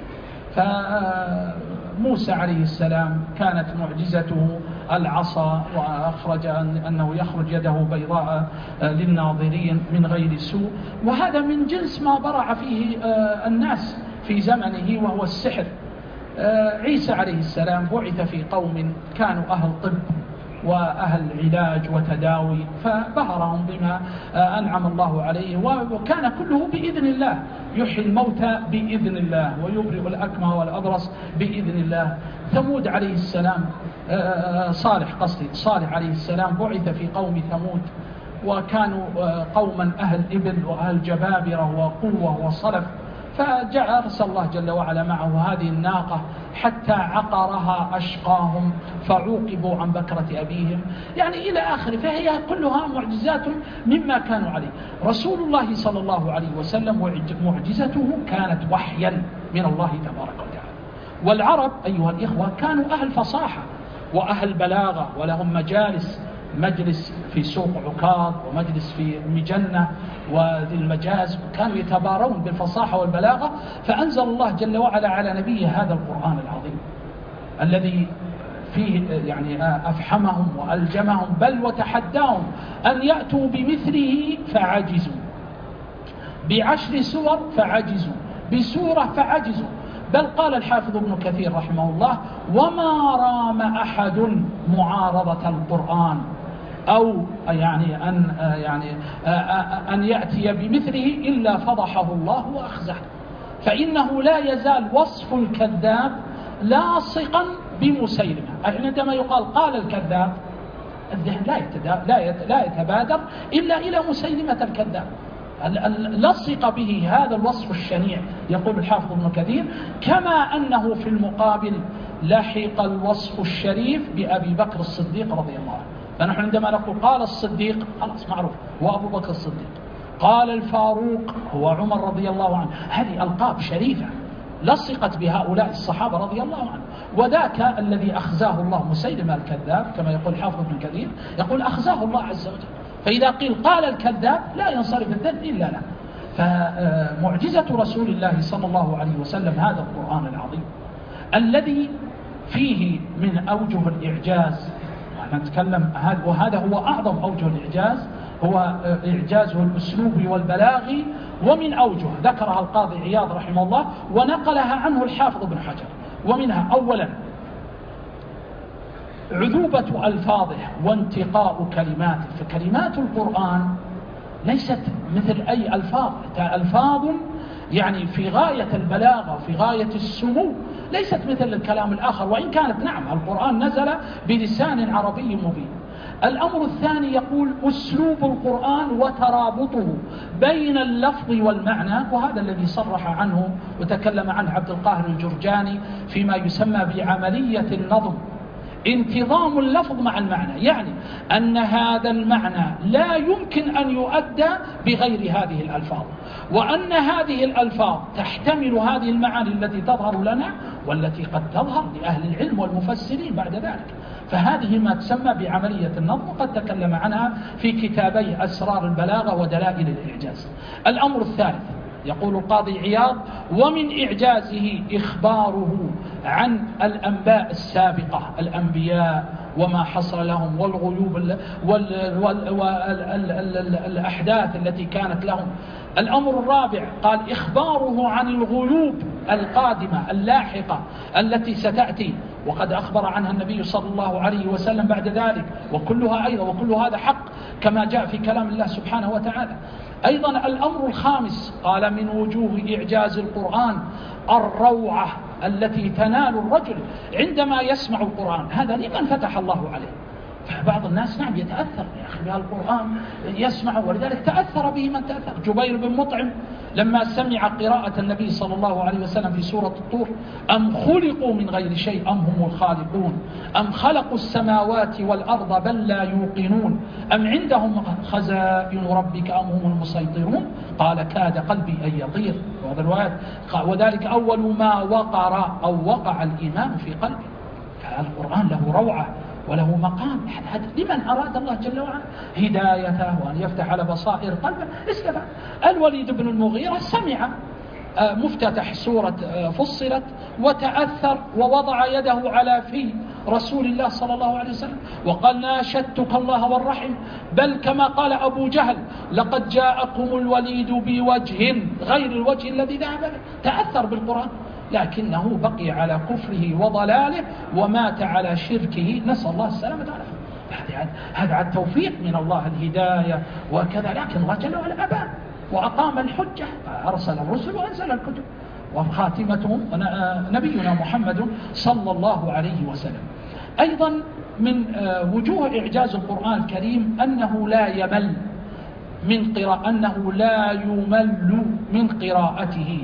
فموسى عليه السلام كانت معجزته العصا، وأخرج أنه يخرج يده بيضاء للناظرين من غير سوء، وهذا من جنس ما برع فيه الناس في زمنه وهو السحر. عيسى عليه السلام بعث في قوم كانوا أهل طب وأهل علاج وتداوي، فبهرهم بما أنعم الله عليه، وكان كله بإذن الله، يحيي الموتى بإذن الله ويبرئ الأكمه والأبرص بإذن الله. ثمود عليه السلام صالح قصدي صالح عليه السلام بعث في قوم ثمود، وكانوا قوما أهل إبل وأهل جبابرة وقوة وصلف، فجاء أرسل الله جل وعلا معه هذه الناقة حتى عقرها أشقاهم فعوقبوا عن بكرة أبيهم، يعني إلى آخره. فهي كلها معجزات مما كانوا عليه. رسول الله صلى الله عليه وسلم معجزته كانت وحيا من الله تبارك وتعالى. والعرب أيها الإخوة كانوا أهل فصاحة وأهل بلاغة، ولهم مجالس، مجلس في سوق عكاظ ومجلس في مجنة وذي المجاز، كانوا يتبارون بالفصاحة والبلاغة. فأنزل الله جل وعلا على نبيه هذا القرآن العظيم الذي فيه يعني أفحمهم وألجمهم، بل وتحداهم أن يأتوا بمثله فعجزوا، بعشر سور فعجزوا، بسورة فعجزوا. بل قال الحافظ ابن كثير رحمه الله: وما رام أحد معارضة القرآن أو يعني أن يعني أن يأتي بمثله إلا فضحه الله وأخزاه. فإنه لا يزال وصف الكذاب لاصقا بمسيلمة. عندما يقال قال الكذاب، الذهن لا لا يتبادر إلا إلى مسيلمة الكذاب، لصق به هذا الوصف الشنيع. يقول الحافظ ابن كثير: كما أنه في المقابل لحق الوصف الشريف بأبي بكر الصديق رضي الله عنه. فنحن عندما نقول قال الصديق خلاص معروف هو أبو بكر الصديق، قال الفاروق هو عمر رضي الله عنه، هذه ألقاب شريفة لصقت بهؤلاء الصحابة رضي الله عنه. وذاك الذي أخزاه الله مسيلمة الكذاب كما يقول حافظ ابن كثير، يقول أخزاه الله عز وجل. فإذا قيل قال الكذاب لا ينصرف الذهن إلا له. فمعجزة رسول الله صلى الله عليه وسلم هذا القرآن العظيم الذي فيه من أوجه الإعجاز، نتكلم وهذا هو أعظم أوجه الإعجاز، هو إعجازه الأسلوبي والبلاغي. ومن أوجه ذكرها القاضي عياض رحمه الله ونقلها عنه الحافظ ابن حجر. ومنها أولا عذوبة ألفاظه وانتقاء كلماته. فكلمات القرآن ليست مثل أي ألفاظ، ألفاظ يعني في غاية البلاغة وفي غاية السمو، ليست مثل الكلام الآخر، وإن كانت نعم القرآن نزل بلسان عربي مبين. الأمر الثاني يقول أسلوب القرآن وترابطه بين اللفظ والمعنى، وهذا الذي صرح عنه وتكلم عنه عبد القاهر الجرجاني فيما يسمى بعملية النظم، انتظام اللفظ مع المعنى، يعني أن هذا المعنى لا يمكن أن يؤدى بغير هذه الألفاظ، وأن هذه الألفاظ تحتمل هذه المعاني التي تظهر لنا والتي قد تظهر لأهل العلم والمفسرين بعد ذلك. فهذه ما تسمى بعملية النظم، وقد تكلم عنها في كتابي أسرار البلاغة ودلائل الإعجاز. الأمر الثالث يقول القاضي عياض: ومن إعجازه إخباره عن الأنباء السابقة، الأنبياء وما حصل لهم والغيوب والأحداث التي كانت لهم. الأمر الرابع قال إخباره عن الغيوب القادمة اللاحقة التي ستأتي، وقد أخبر عنها النبي صلى الله عليه وسلم بعد ذلك، وكلها أيضا وكل هذا حق كما جاء في كلام الله سبحانه وتعالى. أيضا الأمر الخامس قال من وجوه إعجاز القرآن الروعة التي تنال الرجل عندما يسمع القرآن. هذا لمن فتح الله عليه. فبعض الناس نعم يتأثر يا أخي بهالقرآن يسمع، ولذلك تأثر به من تأثر. جبير بن مطعم لما سمع قراءة النبي صلى الله عليه وسلم في سورة الطور: أم خلقوا من غير شيء أم هم الخالقون أم خلقوا السماوات والأرض بل لا يوقنون أم عندهم خزائن ربك أم هم المسيطرون قال كاد قلبي أن يطير. وذلك أول ما وقر أو وقع الإيمان في قلبه. فالقرآن له روعة وله مقام. لمن أراد الله جل وعلا هدايته وأن يفتح على بصائر قلبه استفاد. الوليد بن المغيرة سمع مفتتح سورة فصلت وتأثر ووضع يده على في رسول الله صلى الله عليه وسلم وقال: ناشدتك الله والرحم، بل كما قال أبو جهل: لقد جاءكم الوليد بوجه غير الوجه الذي ذهب به. تأثر بالقرآن، لكنه بقي على كفره وضلاله ومات على شركه، نسأل الله السلامة والعافية. هذا عن توفيق من الله الهداية وكذا، لكن الله جل وعلا أبان وأقام الحجة، أرسل الرسل وأنزل الكتب، وخاتمتهم نبينا محمد صلى الله عليه وسلم. أيضا من وجوه إعجاز القرآن الكريم أنه لا يمل من قراءة أنه لا يمل من قراءته،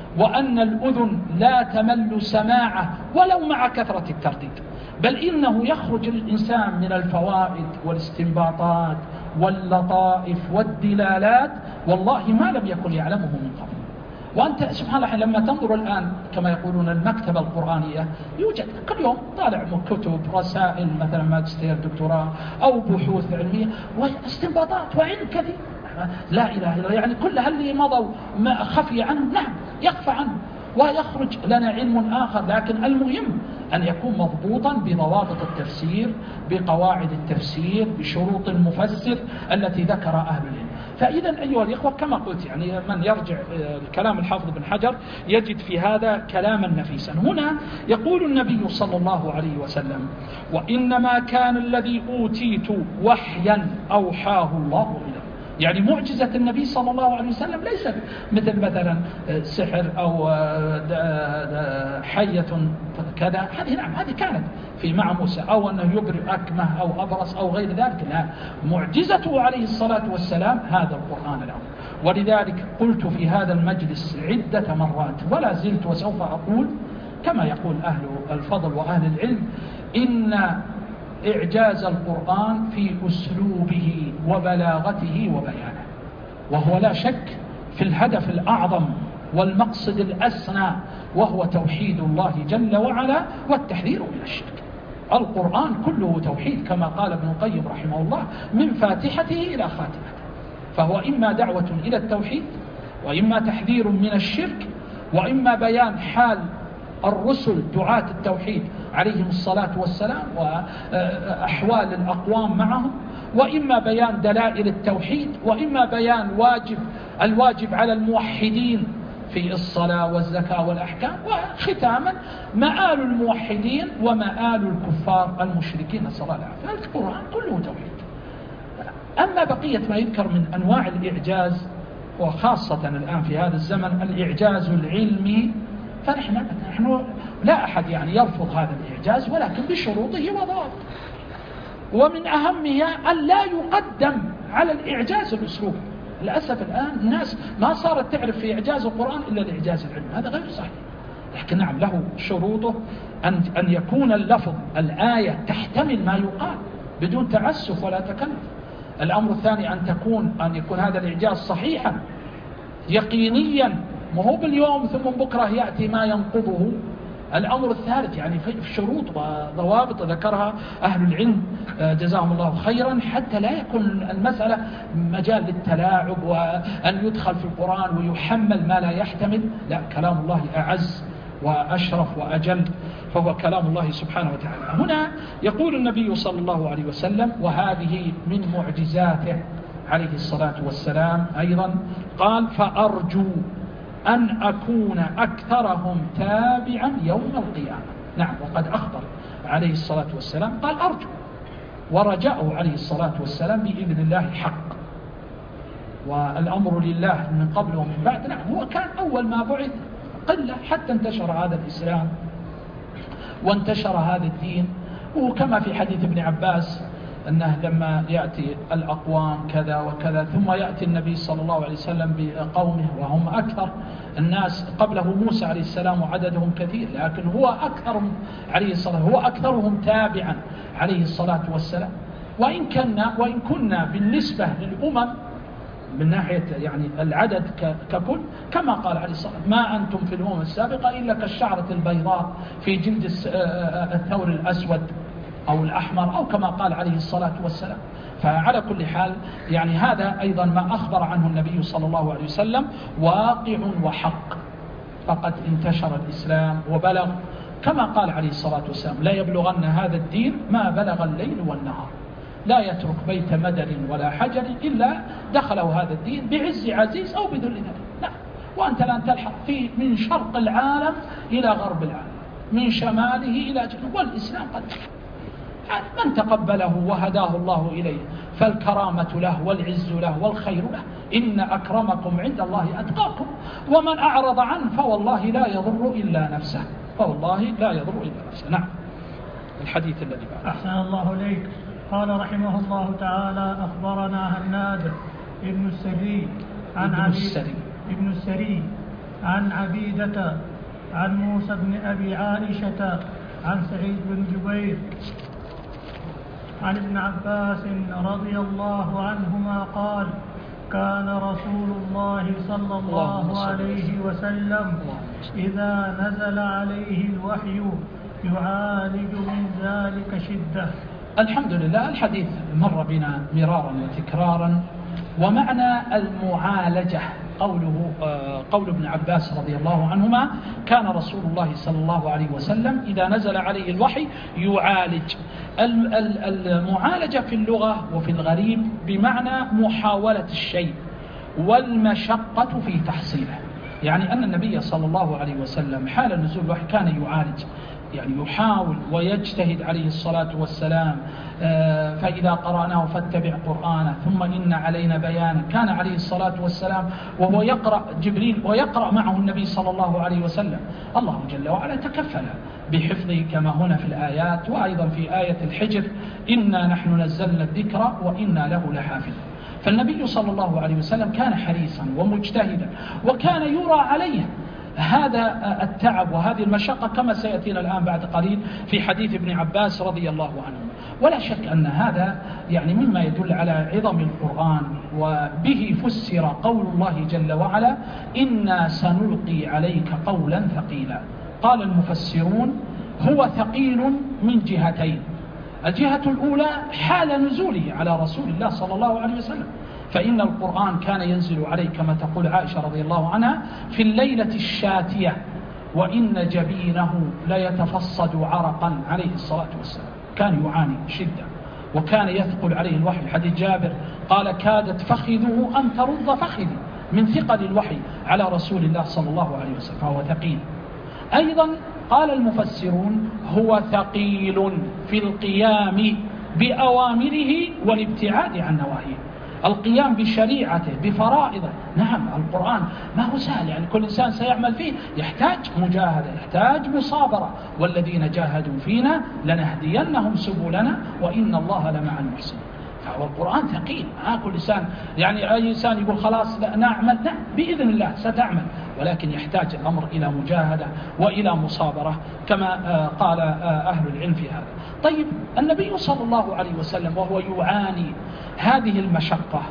وأن الأذن لا تمل سماعه ولو مع كثرة الترديد، بل إنه يخرج الإنسان من الفوائد والاستنباطات واللطائف والدلالات والله ما لم يكن يعلمه من قبل. وأنت سبحان الله لما تنظر الآن كما يقولون المكتبة القرآنية، يوجد كل يوم طالع كتب رسائل مثلا ماجستير دكتوراه أو بحوث علمية واستنباطات وعلم كثير، لا إله إلا الله، يعني كل اللي مضوا ما خفي عنه نعم يخفى عنه ويخرج لنا علم آخر، لكن المهم أن يكون مضبوطا بضوابط التفسير، بقواعد التفسير، بشروط المفسر التي ذكر أهل العلم. فإذا أيها الإخوة كما قلت يعني من يرجع الكلام الحافظ بن حجر يجد في هذا كلاما نفيسا. هنا يقول النبي صلى الله عليه وسلم: وإنما كان الذي أوتيت وحيا أوحاه الله إليه. يعني معجزة النبي صلى الله عليه وسلم ليست مثل مثلا سحر أو حية كذا، هذه نعم هذه كانت في مع موسى، أو أنه يبرئ أكمه أو أبرص أو غير ذلك، لا، معجزته عليه الصلاة والسلام هذا القرآن العظيم. ولذلك قلت في هذا المجلس عدة مرات ولا زلت وسوف أقول كما يقول أهل الفضل وأهل العلم: إن إعجاز القرآن في أسلوبه وبلاغته وبيانه، وهو لا شك في الهدف الأعظم والمقصد الأسنى، وهو توحيد الله جل وعلا والتحذير من الشرك. القرآن كله توحيد كما قال ابن القيم رحمه الله من فاتحته إلى خاتمته، فهو إما دعوة إلى التوحيد، وإما تحذير من الشرك، وإما بيان حال الرسل دعاة التوحيد عليهم الصلاة والسلام وأحوال الأقوام معهم، وإما بيان دلائل التوحيد، وإما بيان واجب الواجب على الموحدين في الصلاة والزكاة والأحكام، وختاما مآل الموحدين ومآل الكفار المشركين الصلاة والعافية. القرآن كله توحيد. أما بقية ما يذكر من أنواع الإعجاز، وخاصة الآن في هذا الزمن الإعجاز العلمي، فنحن نحن لا أحد يعني يرفض هذا الإعجاز، ولكن بشروطه وضوابطه. ومن أهمها أن لا يقدم على الإعجاز الأسلوب. للأسف الآن الناس ما صارت تعرف في إعجاز القرآن إلا الإعجاز العلمي، هذا غير صحيح. لكن نعم له شروطه، أن أن يكون اللفظ الآية تحتمل ما يقال بدون تعسف ولا تكلف. الأمر الثاني أن تكون أن يكون هذا الإعجاز صحيحا يقينيا، ما هو باليوم ثم بكرة يأتي ما ينقضه. الأمر الثالث يعني في شروط وضوابط ذكرها أهل العلم جزاهم الله خيرا، حتى لا يكون المسألة مجال للتلاعب وأن يدخل في القرآن ويحمل ما لا يحتمل. لا، كلام الله أعز وأشرف وأجل، فهو كلام الله سبحانه وتعالى. هنا يقول النبي صلى الله عليه وسلم: وهذه من معجزاته عليه الصلاة والسلام أيضا، قال: فأرجو أن أكون أكثرهم تابعا يوم القيامة. نعم، وقد أخبر عليه الصلاة والسلام قال أرجو، ورجاءه عليه الصلاة والسلام بإذن الله حق، والأمر لله من قبل ومن بعد. نعم، هو كان أول ما بعث قلة حتى انتشر هذا الإسلام وانتشر هذا الدين. وكما في حديث ابن عباس أنه لما يأتي الأقوام كذا وكذا ثم يأتي النبي صلى الله عليه وسلم بقومه وهم أكثر الناس، قبله موسى عليه السلام وعددهم كثير، لكن هو أكثرهم عليه الصلاة هو أكثرهم تابعا عليه الصلاة والسلام. وإن كنا وإن كنا بالنسبة للأمم من ناحية يعني العدد ككل كما قال عليه الصلاة والسلام: ما أنتم في الأمم السابقة إلا كالشعرة البيضاء في جلد الثور الأسود أو الأحمر، أو كما قال عليه الصلاة والسلام. فعلى كل حال يعني هذا أيضا ما أخبر عنه النبي صلى الله عليه وسلم واقع وحق، فقد انتشر الإسلام وبلغ كما قال عليه الصلاة والسلام: لا يبلغن هذا الدين ما بلغ الليل والنهار، لا يترك بيت مدر ولا حجر إلا دخله هذا الدين بعز عزيز أو بذل ذلك. نعم، وأنت لن تلحق فيه من شرق العالم إلى غرب العالم، من شماله إلى جنوب، والإسلام قد من تقبله وهداه الله إليه فالكرامة له والعز له والخير له، إن أكرمكم عند الله أتقاكم، ومن أعرض عنه فوالله لا يضر إلا نفسه، فوالله لا يضر إلا نفسه. نعم، الحديث الذي بعد. أحسن الله إليك. قال رحمه الله تعالى: أخبرنا هناد ابن السري عن ابن علي السري ابن السري عن عبيدة عن موسى بن أبي عائشة عن سعيد بن جبير عن ابن عباس رضي الله عنهما قال كان رسول الله صلى الله عليه وسلم إذا نزل عليه الوحي يعالج من ذلك شدة. الحمد لله. الحديث مر بنا مرارا وتكرارا، ومعنى المعالجة قوله قول ابن عباس رضي الله عنهما كان رسول الله صلى الله عليه وسلم إذا نزل عليه الوحي يعالج. المعالجة في اللغة وفي الغريب بمعنى محاولة الشيء والمشقة في تحصيله، يعني أن النبي صلى الله عليه وسلم حال نزول الوحي كان يعالج، يعني يحاول ويجتهد عليه الصلاة والسلام. فإذا قرأناه فاتبع قرآنه ثم إن علينا بيانه. كان عليه الصلاة والسلام وهو يقرأ جبريل ويقرأ معه النبي صلى الله عليه وسلم، الله جل وعلا تكفل بحفظه كما هنا في الآيات، وأيضا في آية الحجر إنا نحن نزلنا الذكر وإنا له لحافظ. فالنبي صلى الله عليه وسلم كان حريصا ومجتهدا، وكان يرى عليه هذا التعب وهذه المشقة كما سيأتينا الآن بعد قليل في حديث ابن عباس رضي الله عنه. ولا شك أن هذا يعني مما يدل على عظم القرآن، وبه فسر قول الله جل وعلا إنا سنلقي عليك قولا ثقيلا. قال المفسرون هو ثقيل من جهتين. الجهة الأولى حال نزوله على رسول الله صلى الله عليه وسلم، فإن القرآن كان ينزل عليه كما تقول عائشة رضي الله عنها في الليلة الشاتية، وإن جبينه ليتفصد عرقا عليه الصلاة والسلام، كان يعاني شدة وكان يثقل عليه الوحي. حديث جابر قال كادت فخذه أن ترد فخذي من ثقل الوحي على رسول الله صلى الله عليه وسلم، فهو ثقيل. أيضا قال المفسرون هو ثقيل في القيام بأوامره والابتعاد عن نواهيه، القيام بشريعته بفرائضه. نعم القرآن ما هو سهل، يعني كل إنسان سيعمل فيه يحتاج مجاهدة، يحتاج مصابرة، والذين جاهدوا فينا لنهدينهم سبلنا وإن الله لمع المحسنين. فهو القرآن ثقيل، ما كل إنسان يعني أي إنسان يقول خلاص لا نعمل، لا بإذن الله ستعمل، ولكن يحتاج الأمر إلى مجاهدة وإلى مصابرة كما قال أهل العلم في هذا. طيب النبي صلى الله عليه وسلم وهو يعاني هذه المشقة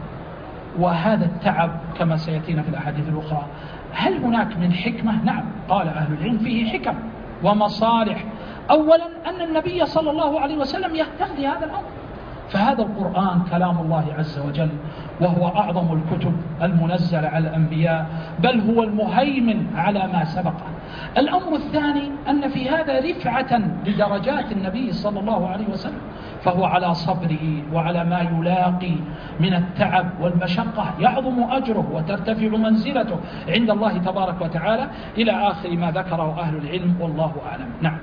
وهذا التعب كما سيأتينا في الأحاديث الأخرى، هل هناك من حكمة؟ نعم، قال أهل العلم فيه حكم ومصالح. أولا أن النبي صلى الله عليه وسلم يهتم بهذا الأمر، فهذا القرآن كلام الله عز وجل، وهو أعظم الكتب المنزلة على الأنبياء، بل هو المهيمن على ما سبقه. الأمر الثاني أن في هذا رفعة لدرجات النبي صلى الله عليه وسلم، فهو على صبره وعلى ما يلاقي من التعب والمشقة يعظم أجره وترتفع منزلته عند الله تبارك وتعالى، إلى آخر ما ذكره أهل العلم والله أعلم. نعم.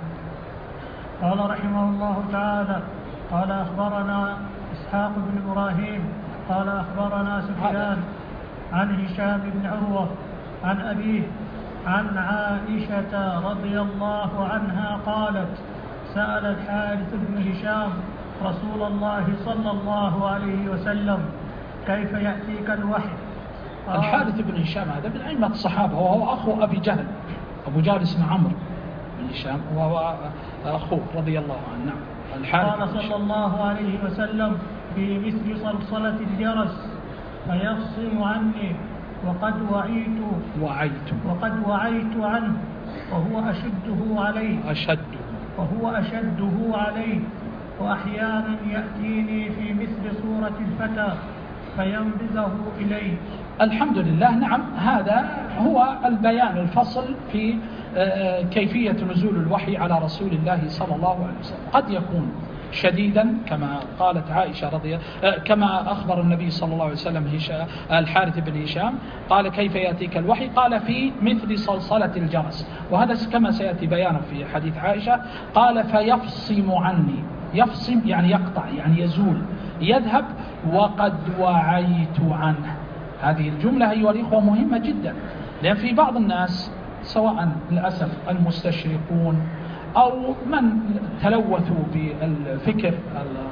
قال رحمه الله تعالى قال أخبرنا إسحاق بن إبراهيم قال أخبرنا سفيان عن هشام بن عروة عن أبيه عن عائشة رضي الله عنها قالت سأل الحارث بن هشام رسول الله صلى الله عليه وسلم كيف يأتيك الوحي؟ الحارث بن هشام هذا من أئمة الصحابة، وهو أخو أبي جهل، أبو جهل اسمه عمرو بن هشام وهو أخوه رضي الله عنه. نعم. قال صلى الله عليه وسلم في مثل صلصلة الجرس فيفصم عني وقد وعيت وعيت وقد وعيت عنه وهو أشده عليه أشد وهو أشده عليه وأحيانا يأتيني في مثل صورة الفتى فينبذه إليه. الحمد لله. نعم، هذا هو البيان الفصل في كيفية نزول الوحي على رسول الله صلى الله عليه وسلم. قد يكون شديدا كما قالت عائشة رضي كما أخبر النبي صلى الله عليه وسلم هشام الحارث بن هشام قال كيف يأتيك الوحي؟ قال في مثل صلصلة الجرس، وهذا كما سيأتي بيانه في حديث عائشة. قال فيفصم عني، يفصم يعني يقطع، يعني يزول، يذهب. وقد وعيت عنه. هذه الجملة أيها الإخوة مهمة جدا، لأن في بعض الناس سواء للأسف المستشرقون أو من تلوثوا بالفكر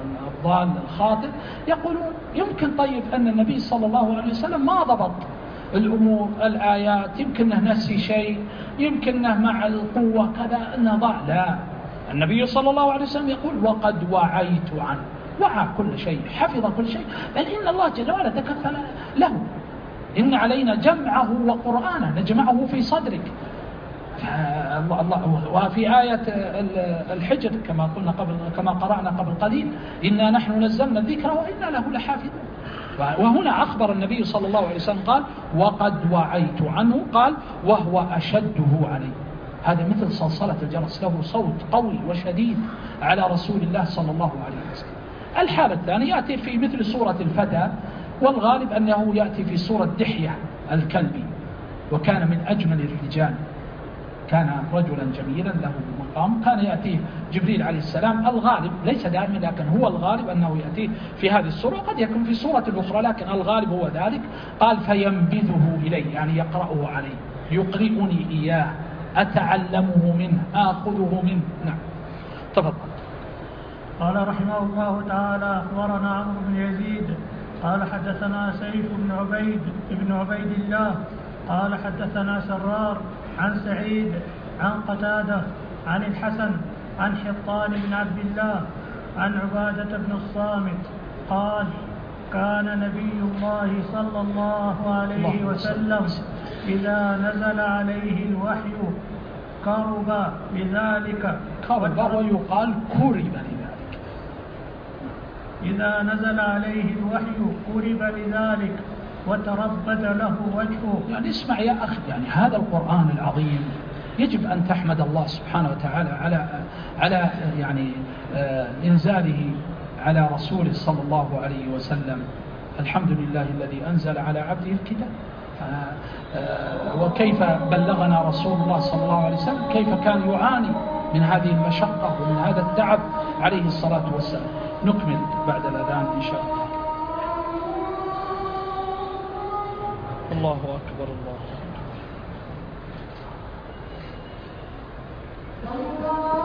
الضال الخاطئ يقولون يمكن طيب أن النبي صلى الله عليه وسلم ما ضبط الأمور الآيات، يمكن أنه نسي شيء، يمكن أنه مع القوة كذا أنه ضاع. لا، النبي صلى الله عليه وسلم يقول وقد وعيت عنه، وعى كل شيء، حفظ كل شيء، بل إن الله جل وعلا تكفل له. إن علينا جمعه وقرآنه، نجمعه في صدرك. الله الله. وفي آية الحجر كما قلنا قبل، كما قرأنا قبل قليل، إنا نحن نزلنا الذكر وإنا له لحافظون. وهنا أخبر النبي صلى الله عليه وسلم قال وقد وعيت عنه، قال وهو أشده علي. هذا مثل صلصلة الجرس، له صوت قوي وشديد على رسول الله صلى الله عليه وسلم. الحالة الثانية يأتي في مثل سورة الفتى، والغالب أنه يأتي في سورة دحية الكلبي، وكان من أجمل الرجال، كان رجلا جميلا له مقام، كان يأتيه جبريل عليه السلام، الغالب ليس دائما لكن هو الغالب أنه يأتيه في هذه السورة، قد يكون في سورة أخرى لكن الغالب هو ذلك. قال فينبذه إلي، يعني يقرأه عليه، يقرئني إياه، أتعلمه منه، آخذه منه. نعم تفضل. قال رحمه الله تعالى أخبرنا عمرو بن يزيد قال حدثنا سيف بن عبيد بن عبيد الله قال حدثنا سرار عن سعيد عن قتادة عن الحسن عن حطان بن عبد الله عن عبادة بن الصامت قال كان نبي الله صلى الله عليه وسلم إذا نزل عليه الوحي كرب بذلك، كرب ويقال كرب لذلك، إذا نزل عليه الوحي كرب لذلك وتربد له وجهه. يعني اسمع يا أخي، يعني هذا القرآن العظيم يجب أن تحمد الله سبحانه وتعالى على على يعني آه إنزاله على رسوله صلى الله عليه وسلم. الحمد لله الذي أنزل على عبده الكتاب. آه آه وكيف بلغنا رسول الله صلى الله عليه وسلم كيف كان يعاني من هذه المشقة ومن هذا التعب عليه الصلاة والسلام. نكمل بعد الأذان إن شاء الله. الله أكبر الله أكبر.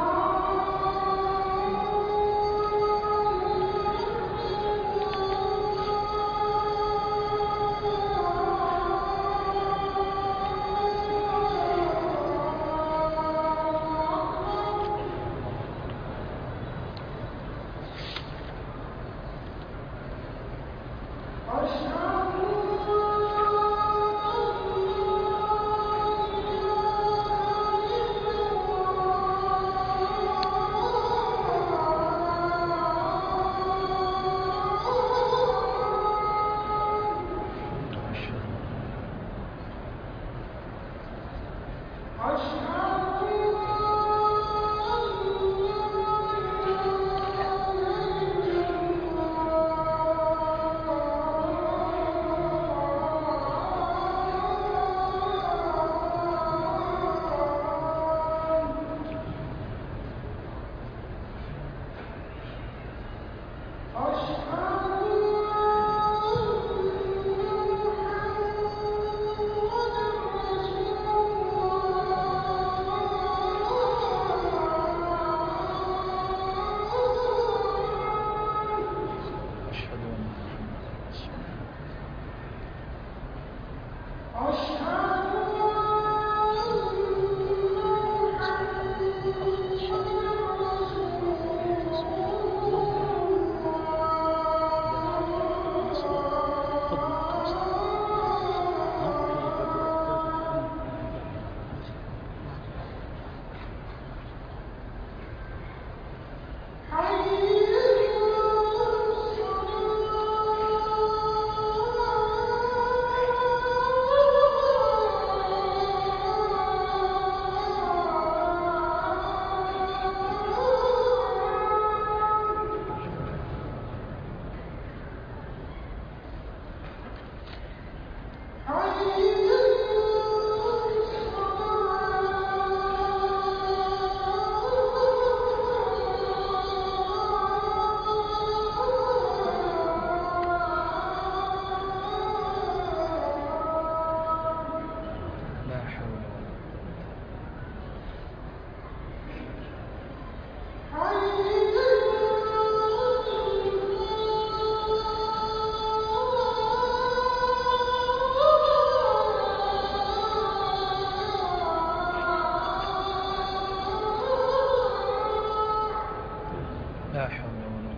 لا حول ولا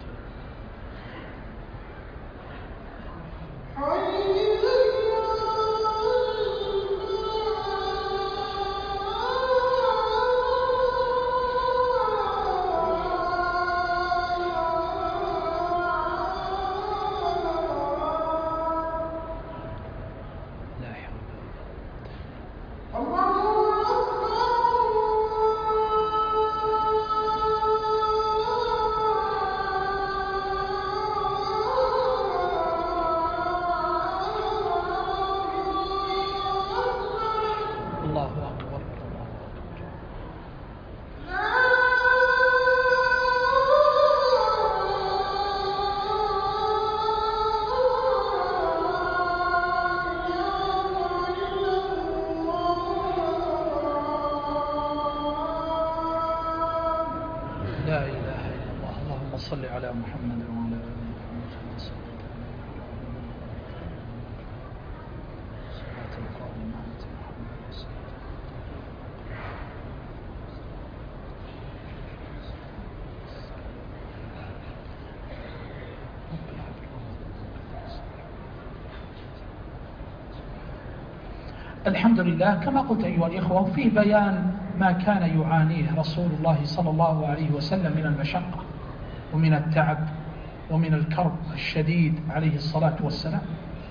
قوة. صل على محمد وعلى آل محمد كما صليت صلاة القائمة آت محمد وسلم. الحمد لله. كما قلت أيها الإخوة، في بيان ما كان يعانيه رسول الله صلى الله عليه وسلم من المشقة ومن التعب ومن الكرب الشديد عليه الصلاة والسلام،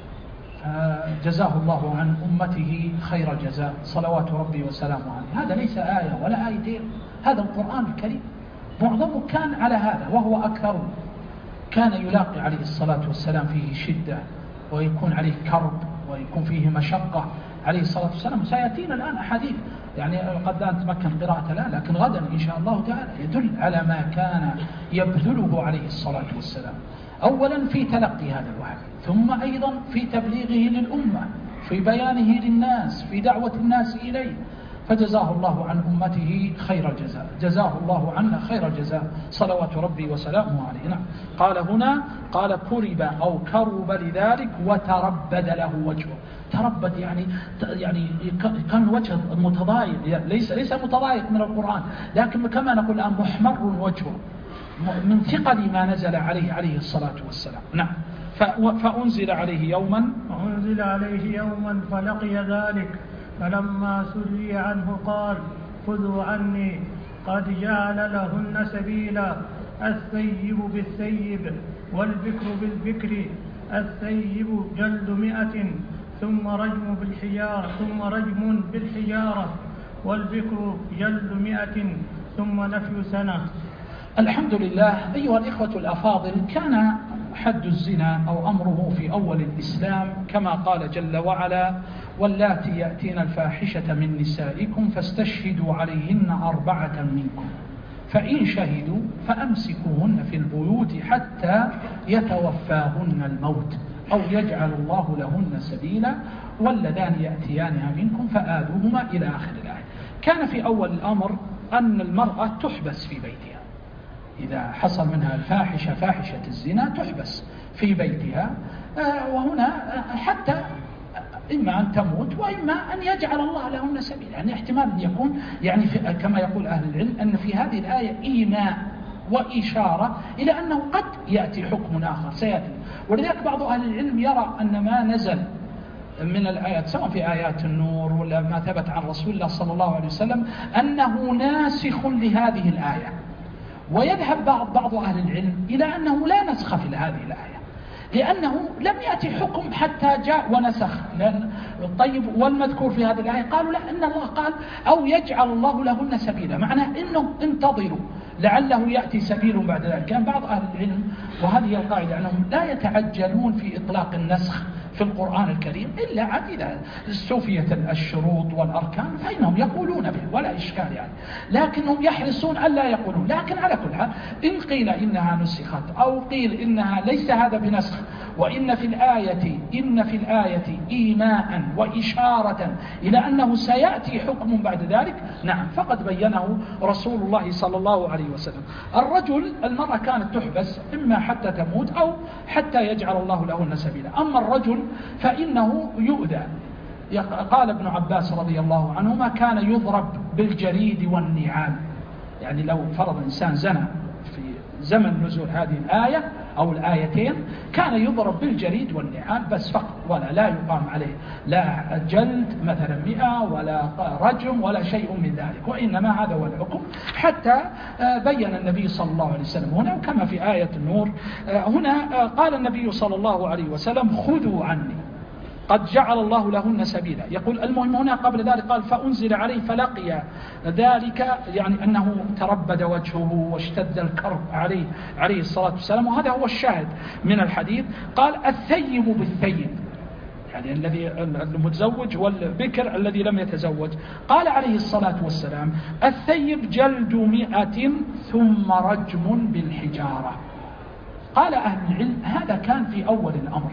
جزاه الله عن أمته خير الجزاء صلوات ربي وسلامه عليه. هذا ليس آية ولا آيتين، هذا القرآن الكريم معظمه كان على هذا وهو أكثر. كان يلاقي عليه الصلاة والسلام فيه شدة، ويكون عليه كرب، ويكون فيه مشقة عليه الصلاة والسلام. سيأتينا الآن أحاديث، يعني قد لا نتمكن قراءة الآن، لكن غدا إن شاء الله تعالى يدل على ما كان يبذله عليه الصلاة والسلام، أولا في تلقي هذا الوحي، ثم أيضا في تبليغه للأمة، في بيانه للناس، في دعوة الناس إليه. فجزاه الله عن أمته خير الجزاء، جزاه الله عنا خير الجزاء صلوات ربي وسلامه عليه. نعم. قال هنا قال كرب أو كرب لذلك وتربد له وجهه. تربد يعني يعني كان وجه متضايق، ليس ليس متضايق من القرآن، لكن كما نقول الآن محمر وجهه من ثقل ما نزل عليه عليه الصلاة والسلام. نعم. فأنزل عليه يوما فأنزل عليه يوما فلقي ذلك، فلما سري عنه قال خذوا عني قد جعل لهن سبيلا، الثيب بالثيب والبكر بالبكر، الثيب جلد مئة ثم رجم بالحجارة ثم رجم بالحجارة والبكر جلد مئة ثم نفي سنة. الحمد لله. أيها الإخوة الأفاضل، كان حد الزنا أو أمره في أول الإسلام كما قال جل وعلا: واللاتي يأتين الفاحشة من نسائكم فاستشهدوا عليهن أربعة منكم فإن شهدوا فأمسكوهن في البيوت حتى يتوفاهن الموت أو يجعل الله لهن سبيلا واللذان يأتيانها منكم فآذوهما إلى آخر الآية. كان في أول الأمر أن المرأة تحبس في بيتها، إذا حصل منها الفاحشة فاحشة الزنا تحبس في بيتها، وهنا حتى إما أن تموت وإما أن يجعل الله لهن سبيلا. يعني احتمال أن يكون يعني كما يقول أهل العلم أن في هذه الآية إيماء وإشارة إلى أنه قد يأتي حكم آخر سيأتي. ولذلك بعض أهل العلم يرى أن ما نزل من الآيات سواء في آيات النور ولا ما ثبت عن رسول الله صلى الله عليه وسلم أنه ناسخ لهذه الآية، ويذهب بعض بعض أهل العلم إلى أنه لا نسخ في هذه الآية، لأنه لم يأتي حكم حتى جاء ونسخ. لأن طيب والمذكور في هذه الآية قالوا لا، إن الله قال أو يجعل الله لهن سبيلا، معناه إنه انتظروا لعله يأتي سبيل بعد ذلك. كان بعض أهل العلم، وهذه القاعدة، أنهم لا يتعجلون في إطلاق النسخ في القرآن الكريم إلا عن إذا استوفيت الشروط والأركان فإنهم يقولون به ولا إشكال يعني، لكنهم يحرصون ألا يقولون. لكن على كل حال إن قيل إنها نسخت أو قيل إنها ليس هذا بنسخ، وإن في الآية إن في الآية إيماء وإشارة إلى أنه سيأتي حكم بعد ذلك، نعم، فقد بينه رسول الله صلى الله عليه وسلم. الرجل المرأة كانت تحبس إما حتى تموت أو حتى يجعل الله لهن سبيلا. أما الرجل فإنه يؤذى. قال ابن عباس رضي الله عنهما: كان يضرب بالجريد والنعال. يعني لو فرض إنسان زنا في زمن نزول هذه الآية أو الآيتين كان يضرب بالجريد والنعال بس فقط، ولا لا يقام عليه لا جلد مثلا مئة ولا رجم ولا شيء من ذلك، وإنما هذا هو الحكم. حتى بين النبي صلى الله عليه وسلم هنا، وكما في آية النور هنا قال النبي صلى الله عليه وسلم خذوا عني قد جعل الله لهن سبيلا. يقول المهم هنا قبل ذلك قال فأنزل عليه فلقي ذلك، يعني أنه تربد وجهه واشتد الكرب عليه عليه الصلاة والسلام، وهذا هو الشاهد من الحديث. قال الثيب بالثيب، يعني الذي المتزوج والبكر الذي لم يتزوج. قال عليه الصلاة والسلام الثيب جلد مئة ثم رجم بالحجارة. قال أهل العلم هذا كان في أول الأمر،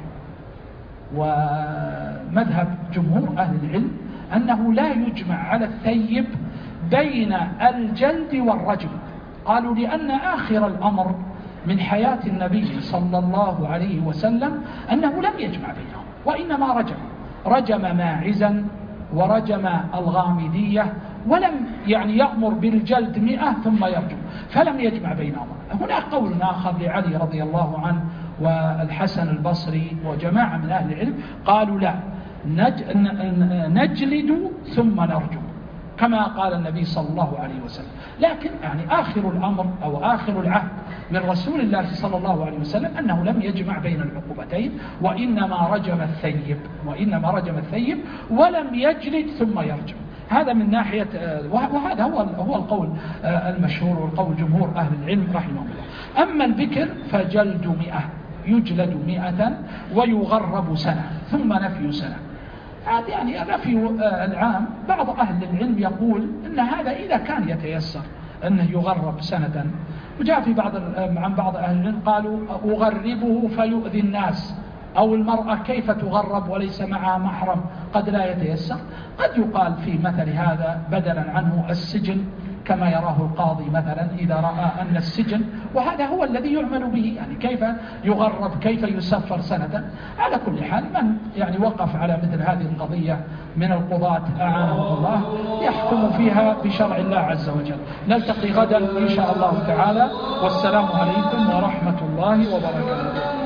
ومذهب جمهور أهل العلم أنه لا يجمع على الثيب بين الجلد والرجم. قالوا لأن آخر الأمر من حياة النبي صلى الله عليه وسلم أنه لم يجمع بينهم، وإنما رجم رجم ماعزا ورجم الغامدية، ولم يعني يأمر بالجلد مئة ثم يرجم، فلم يجمع بينهم. هناك قول آخر لعلي رضي الله عنه والحسن البصري وجماعة من أهل العلم قالوا لا، نجلد ثم نرجم كما قال النبي صلى الله عليه وسلم. لكن يعني آخر الأمر أو آخر العهد من رسول الله صلى الله عليه وسلم أنه لم يجمع بين العقوبتين، وإنما رجم الثيب وإنما رجم الثيب ولم يجلد ثم يرجم. هذا من ناحية، وهذا هو هو القول المشهور والقول جمهور أهل العلم رحمه الله. أما البكر فجلد مئة، يجلد مئة ويغرب سنة ثم نفي سنة. هذا يعني نفي العام. بعض أهل العلم يقول أن هذا إذا كان يتيسر أنه يغرب سنة، وجاء في بعض عن بعض أهل العلم قالوا أغربه فيؤذي الناس، أو المرأة كيف تغرب وليس معها محرم قد لا يتيسر. قد يقال في مثل هذا بدلا عنه السجن كما يراه القاضي مثلا إذا رأى أن السجن، وهذا هو الذي يعمل به، يعني كيف يغرب كيف يسفر سنة. على كل حال من يعني وقف على مثل هذه القضية من القضاة أعانه الله يحكم فيها بشرع الله عز وجل. نلتقي غدا إن شاء الله تعالى، والسلام عليكم ورحمة الله وبركاته.